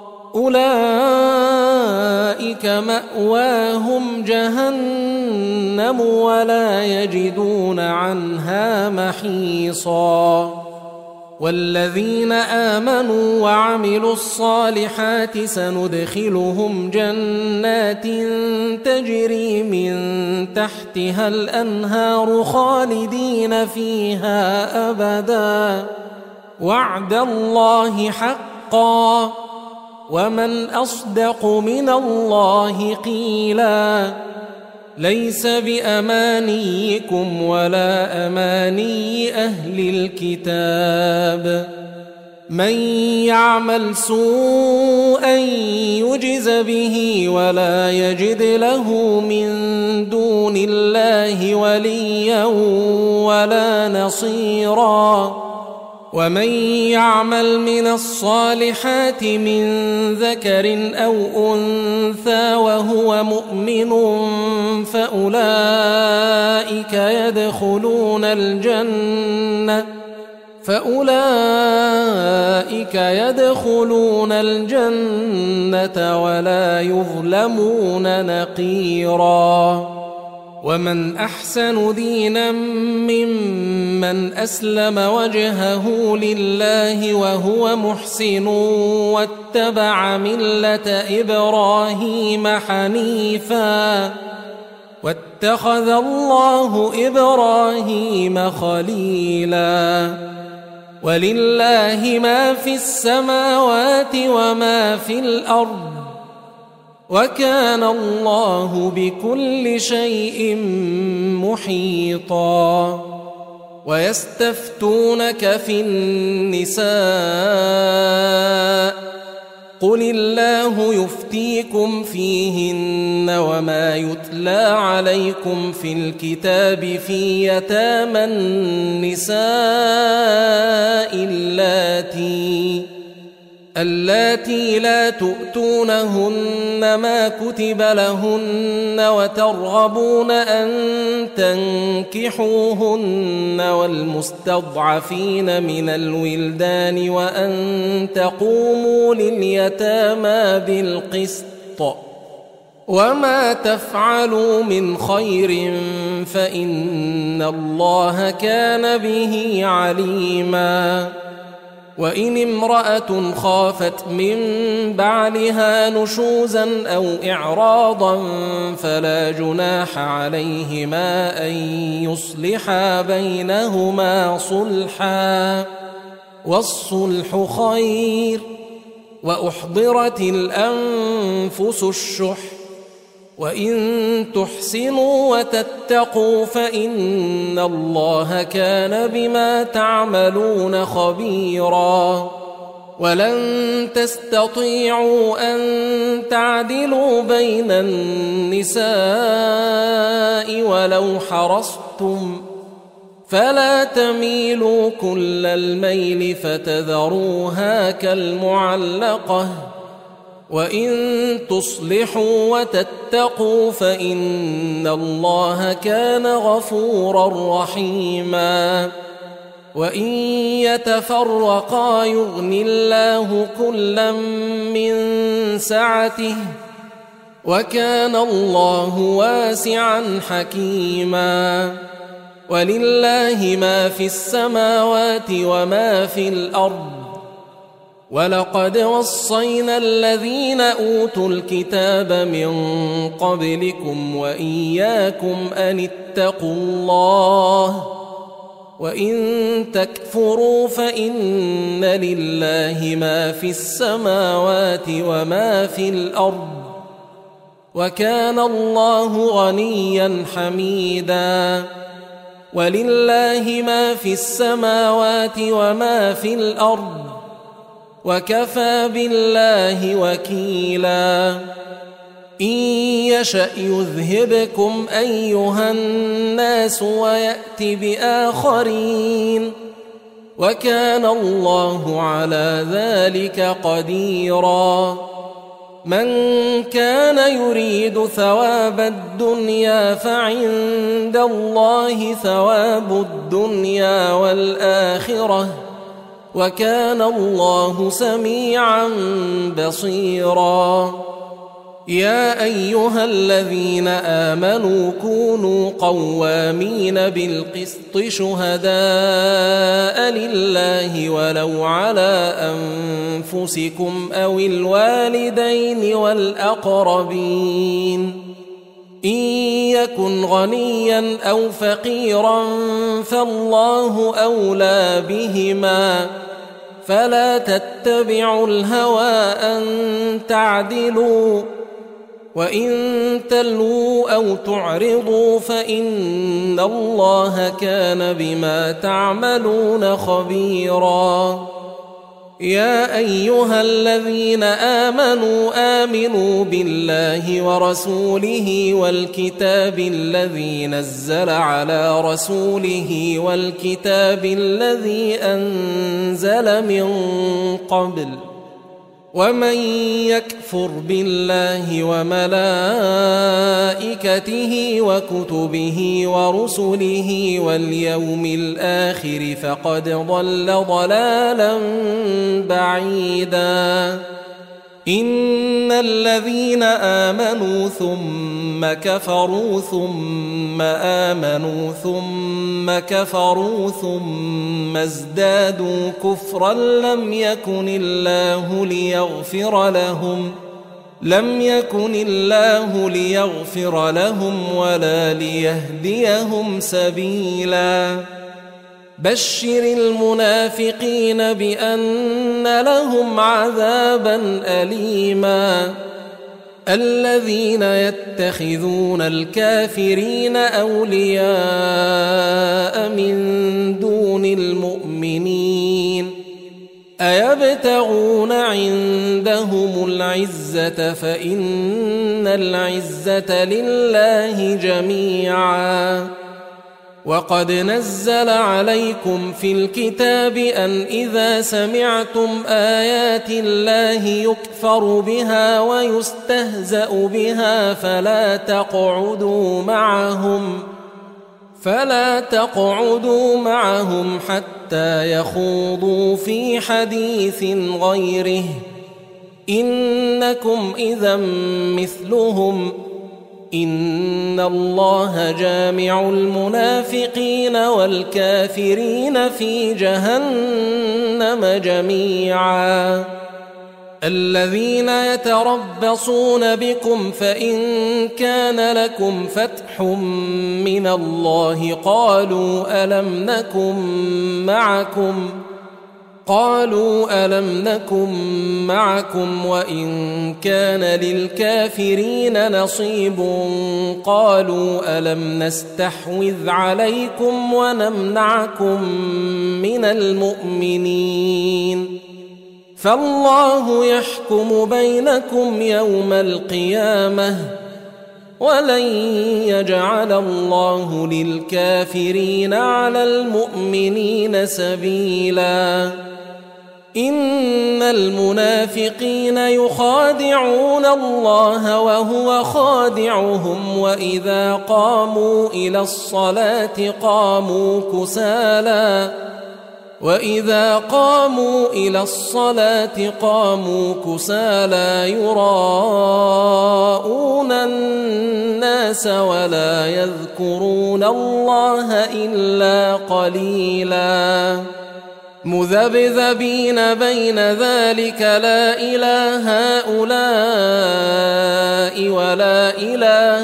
أولئك مأواهم جهنم ولا يجدون عنها محيصا والذين آمنوا وعملوا الصالحات سندخلهم جنات تجري من تحتها الأنهار خالدين فيها أبدا وعد الله حقا ومن أصدق من الله قيلا ليس بأمانيكم ولا أماني أهل الكتاب من يعمل سوءا يجز به ولا يجد له من دون الله وليا ولا نصيرا ومن يعمل من الصالحات من ذكر أو أنثى وهو مؤمن فأولئك يدخلون الجنة ولا يظلمون نقيرا ومن أحسن دينا ممن أسلم وجهه لله وهو محسن واتبع ملة إبراهيم حنيفا واتخذ الله إبراهيم خليلا ولله ما في السماوات وما في الأرض وكان الله بكل شيء محيطا ويستفتونك في النساء قل الله يفتيكم فيهن وما يتلى عليكم في الكتاب في يتامى النساء اللاتي لا تؤتونهن ما كتب لهن وترغبون أن تنكحوهن والمستضعفين من الولدان وأن تقوموا لليتامى بالقسط وما تفعلوا من خير فإن الله كان به عليما وإن امرأة خافت من بعلها نشوزا أو إعراضا فلا جناح عليهما أن يصلحا بينهما صلحا والصلح خير وأحضرت الأنفس الشح وإن تحسنوا وتتقوا فإن الله كان بما تعملون خبيرا ولن تستطيعوا أن تعدلوا بين النساء ولو حرصتم فلا تميلوا كل الميل فتذروها كالمعلقة وإن تصلحوا وتتقوا فإن الله كان غفورا رحيما وإن يتفرقا يغن الله كلا من سعته وكان الله واسعا حكيما ولله ما في السماوات وما في الأرض ولقد وصينا الذين أوتوا الكتاب من قبلكم وإياكم أن اتقوا الله وإن تكفروا فإن لله ما في السماوات وما في الأرض وكان الله غنيا حميدا ولله ما في السماوات وما في الأرض وكفى بالله وكيلا إن يشأ يذهبكم أيها الناس ويأت بآخرين وكان الله على ذلك قديرا من كان يريد ثواب الدنيا فعند الله ثواب الدنيا والآخرة وكان الله سميعا بصيرا. يا أيها الذين آمنوا كونوا قوامين بالقسط شهداء لله ولو على أنفسكم أو الوالدين والأقربين إن يكن غنيا أو فقيرا فالله أولى بهما فلا تتبعوا الهوى أن تعدلوا وإن تلووا أو تعرضوا فإن الله كان بما تعملون خبيرا. يا أيها الذين آمنوا بالله ورسوله والكتاب الذي نزل على رسوله والكتاب الذي أنزل من قبل ومن يكفر بالله وملائكته وكتبه ورسله واليوم الآخر فقد ضل ضلالا بعيدا. إن الذين آمنوا ثم كفروا ثم آمنوا ثم كفروا ثم ازدادوا كفرا لم يكن الله ليغفر لهم ولا ليهديهم سبيلا. بشر المنافقين بأن لهم عذابا أليما. الذين يتخذون الكافرين أولياء من دون المؤمنين أيبتغون عندهم العزة فإن العزة لله جميعا. وقد نزل عليكم في الكتاب أن إذا سمعتم آيات الله يكفر بها ويستهزأ بها فلا تقعدوا معهم حتى يخوضوا في حديث غيره إنكم إذا مثلهم إن الله جامع المنافقين والكافرين في جهنم جميعا. الذين يتربصون بكم فإن كان لكم فتح من الله قالوا ألم نكن معكم وإن كان للكافرين نصيب قالوا ألم نستحوذ عليكم ونمنعكم من المؤمنين فالله يحكم بينكم يوم القيامة ولن يجعل الله للكافرين على المؤمنين سبيلا. إن المنافقين يخادعون الله وهو خادعهم وإذا قاموا إلى الصلاة قاموا كسالى يراءون الناس ولا يذكرون الله إلا قليلا. مذبذبين بين ذلك لا إله هؤلاء ولا إله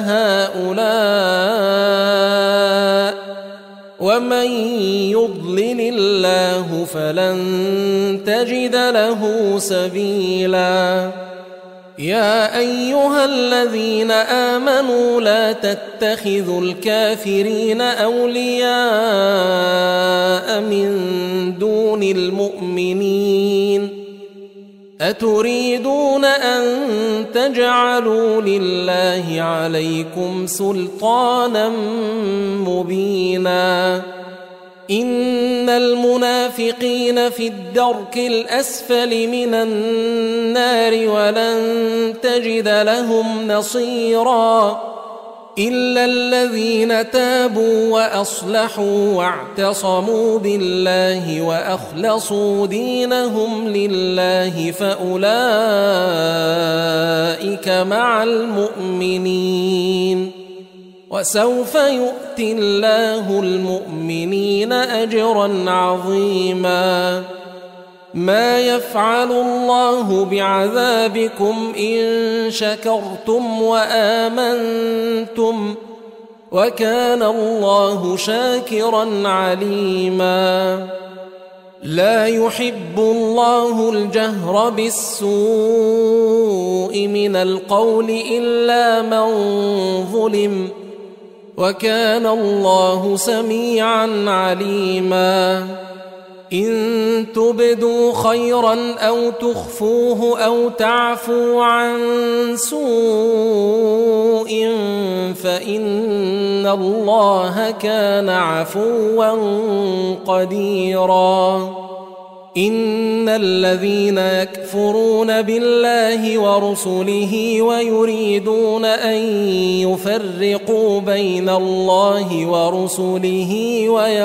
هؤلاء ومن يضلل الله فلن تجد له سبيلا. يا أيها الذين آمنوا لا تتخذوا الكافرين أولياء من دون المؤمنين أتريدون أن تجعلوا لله عليكم سلطانا مبينا إن المنافقين في الدرك الأسفل من النار ولن تجد لهم نصيرا إلا الذين تابوا وأصلحوا واعتصموا بالله وأخلصوا دينهم لله فأولئك مع المؤمنين وسوف يؤتي الله المؤمنين أجرا عظيما ما يفعل الله بعذابكم إن شكرتم وآمنتم وكان الله شاكرا عليما لا يحب الله الجهر بالسوء من القول إلا من ظلم وكان الله سميعا عليما إن تبدوا خيرا أو تخفوه أو تعفوا عن سوء فإن الله كان عفوا قديرا إن الذين يكفرون بالله ورسله ويريدون أن يفرقوا بين الله ورسله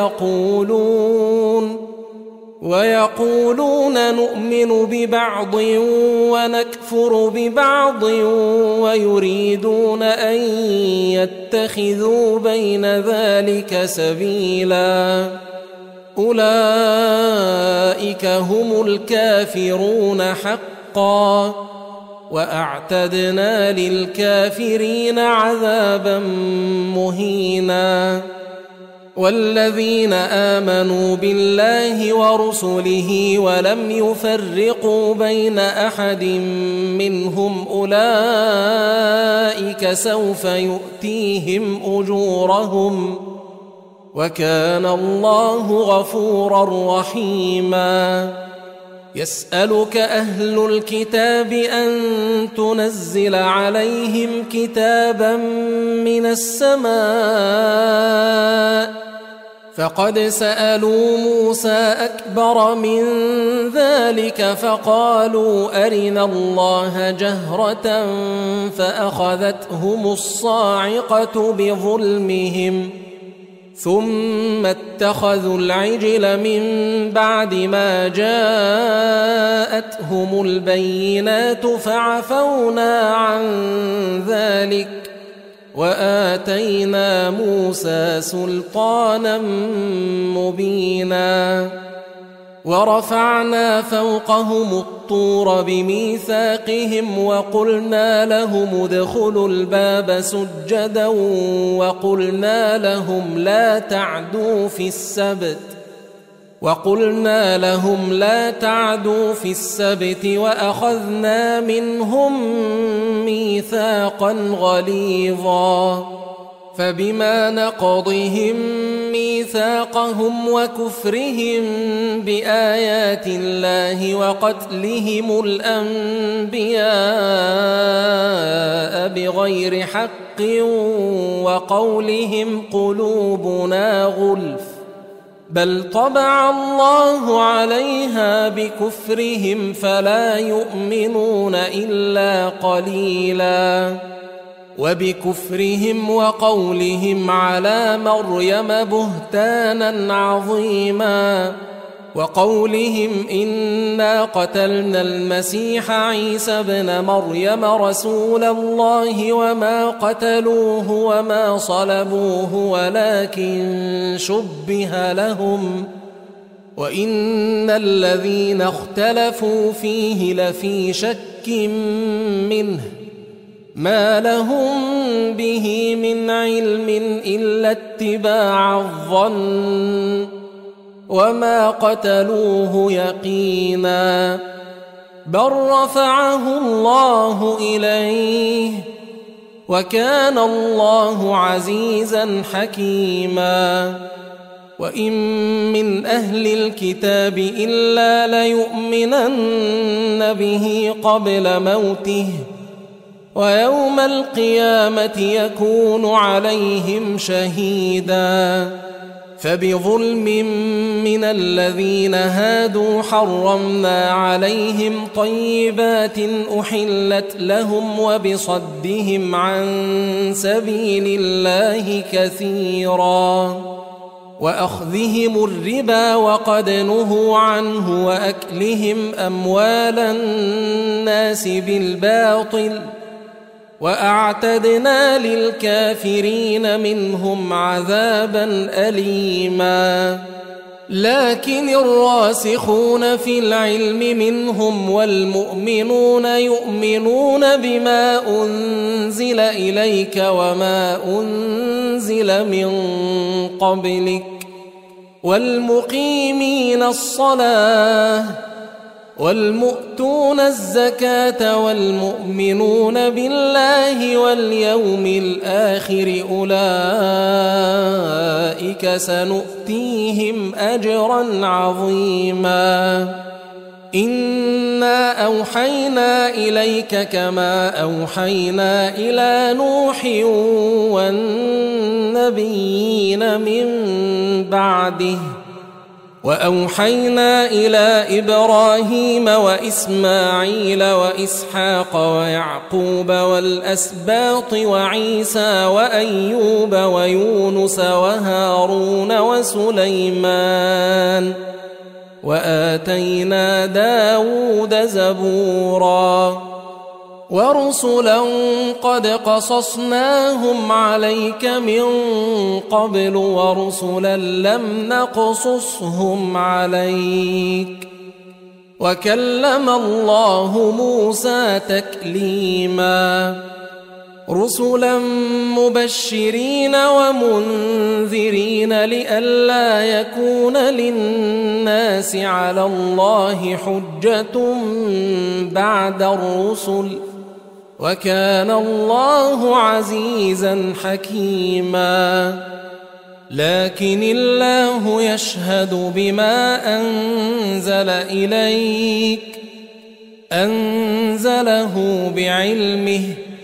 ويقولون نؤمن ببعض ونكفر ببعض ويريدون أن يتخذوا بين ذلك سبيلا أولئك هم الكافرون حقا وأعتدنا للكافرين عذابا مهينا والذين آمنوا بالله ورسله ولم يفرقوا بين أحد منهم أولئك سوف يؤتيهم أجورهم وكان الله غفورا رحيما يسألك أهل الكتاب أن تنزل عليهم كتابا من السماء فقد سألوا موسى أكبر من ذلك فقالوا أرنا الله جهرة فأخذتهم الصاعقة بظلمهم ثم اتخذوا العجل من بعد ما جاءتهم البينات فعفونا عن ذلك وآتينا موسى سلطانا مبينا ورفعنا فوقهم الطور بميثاقهم وقلنا لهم ادخلوا الباب سجدا وقلنا لهم لا تعدوا في السبت وأخذنا منهم ميثاقا غليظا فبما نقضهم ميثاقهم وكفرهم بآيات الله وقتلهم الأنبياء بغير حق وقولهم قلوبنا غلف بل طبع الله عليها بكفرهم فلا يؤمنون إلا قليلا وبكفرهم وقولهم على مريم بهتانا عظيما وقولهم إنا قتلنا المسيح عيسى ابن مريم رسول الله وما قتلوه وما صلبوه ولكن شبه لهم وإن الذين اختلفوا فيه لفي شك منه ما لهم به من علم إلا اتباع الظن وما قتلوه يقينا بل رفعه الله إليه وكان الله عزيزا حكيما وإن من أهل الكتاب إلا ليؤمنن به قبل موته ويوم القيامة يكون عليهم شهيدا فبظلم من الذين هادوا حرمنا عليهم طيبات أحلت لهم وبصدهم عن سبيل الله كثيرا وأخذهم الربا وقد نهوا عنه وأكلهم أموال الناس بالباطل وأعتدنا للكافرين منهم عذابا أليما لكن الراسخون في العلم منهم والمؤمنون يؤمنون بما أنزل إليك وما أنزل من قبلك والمقيمين الصلاة والمؤتون الزكاة والمؤمنون بالله واليوم الآخر أولئك سنؤتيهم أجرا عظيما إنا أوحينا إليك كما أوحينا إلى نوح والنبيين من بعده وأوحينا إلى إبراهيم وإسماعيل وإسحاق ويعقوب والأسباط وعيسى وأيوب ويونس وهارون وسليمان وآتينا داود زبورا ورسلا قد قصصناهم عليك من قبل ورسلا لم نقصصهم عليك وكلم الله موسى تكليما رسلا مبشرين ومنذرين لئلا يكون للناس على الله حجة بعد الرسل وكان الله عزيزا حكيما لكن الله يشهد بما أنزل إليك أنزله بعلمه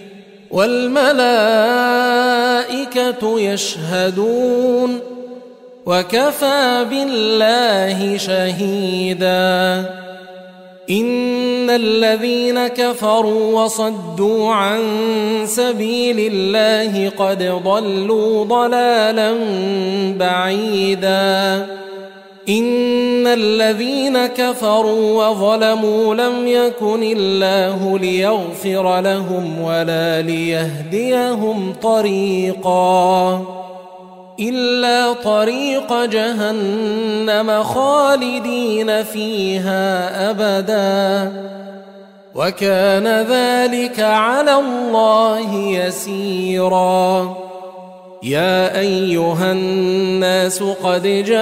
والملائكة يشهدون وكفى بالله شهيدا إن الذين كفروا وصدوا عن سبيل الله قد ضلوا ضلالا بعيدا إن الذين كفروا وظلموا لم يكن الله ليغفر لهم ولا ليهديهم طريقا إلا طريق جهنم خالدين فيها أبدا وكان ذلك على الله يسيرا يا أيها الناس قد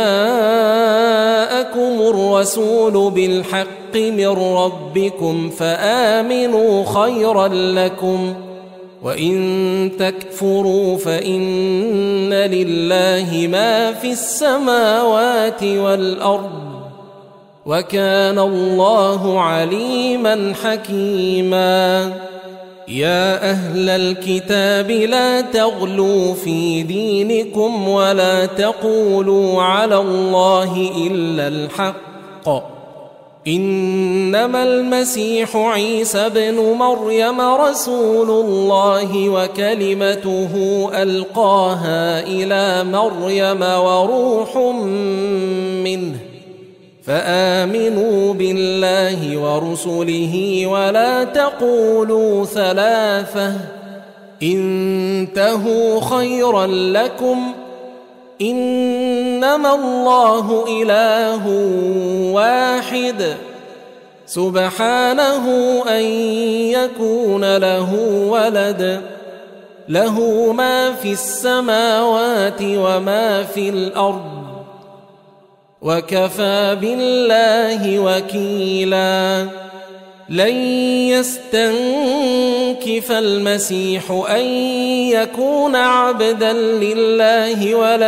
جاءكم الرسول بالحق من ربكم فآمنوا خيرا لكم وإن تكفروا فإن لله ما في السماوات والأرض وكان الله عليما حكيما يا أهل الكتاب لا تغلوا في دينكم ولا تقولوا على الله إلا الحق إنما المسيح عيسى بن مريم رسول الله وكلمته ألقاها إلى مريم وروح منه فآمنوا بالله ورسله ولا تقولوا ثلاثة انتهوا خيرا لكم إنما الله إله واحد سبحانه أن يكون له ولد له ما في السماوات وما في الأرض وكفى بالله وكيلا لن يستنكف المسيح أن يكون عبدا لله ولا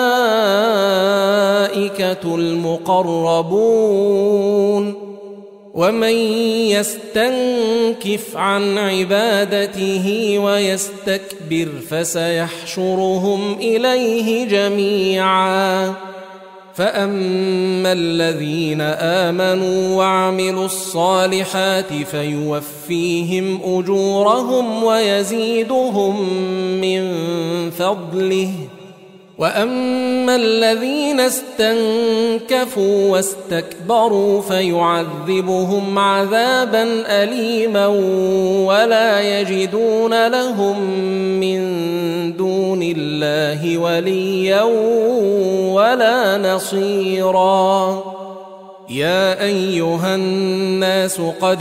الملائكة المقربون ومن يستنكف عن عبادته ويستكبر فسيحشرهم إليه جميعا فأما الذين آمنوا وعملوا الصالحات فيوفيهم أجورهم ويزيدهم من فضله وأما الذين استنكفوا واستكبروا فيعذبهم عذابا أليما ولا يجدون لهم من دون الله وليا ولا نصيرا يا أيها الناس قد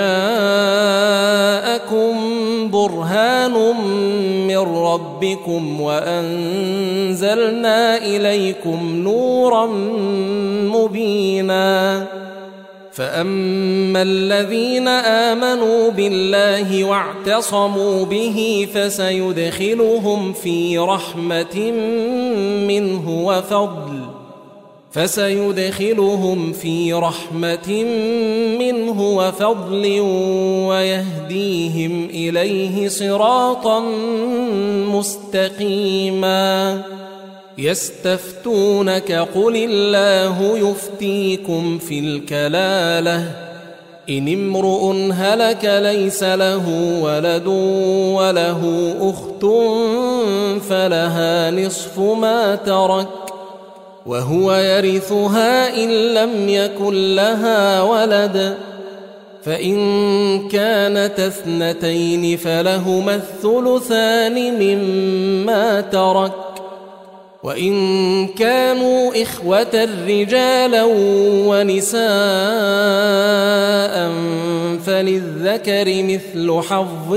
جاءكم برهان من ربكم وأنزلنا إليكم نورا مبينا فأما الذين آمنوا بالله واعتصموا به فسيدخلهم في رحمة منه وفضل ويهديهم إليه صراطا مستقيما يستفتونك قل الله يفتيكم في الكلالة إن امرؤ هلك ليس له ولد وله أخت فلها نصف ما ترك وهو يرثها إن لم يكن لها ولد فإن كانت اثنتين فلهما الثلثان مما ترك وإن كانوا إخوة رجالا ونساء فللذكر مثل حظ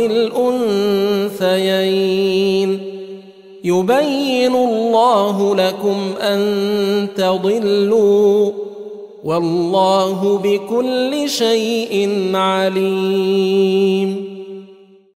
الأنثيين يبين الله لكم أن تضلوا والله بكل شيء عليم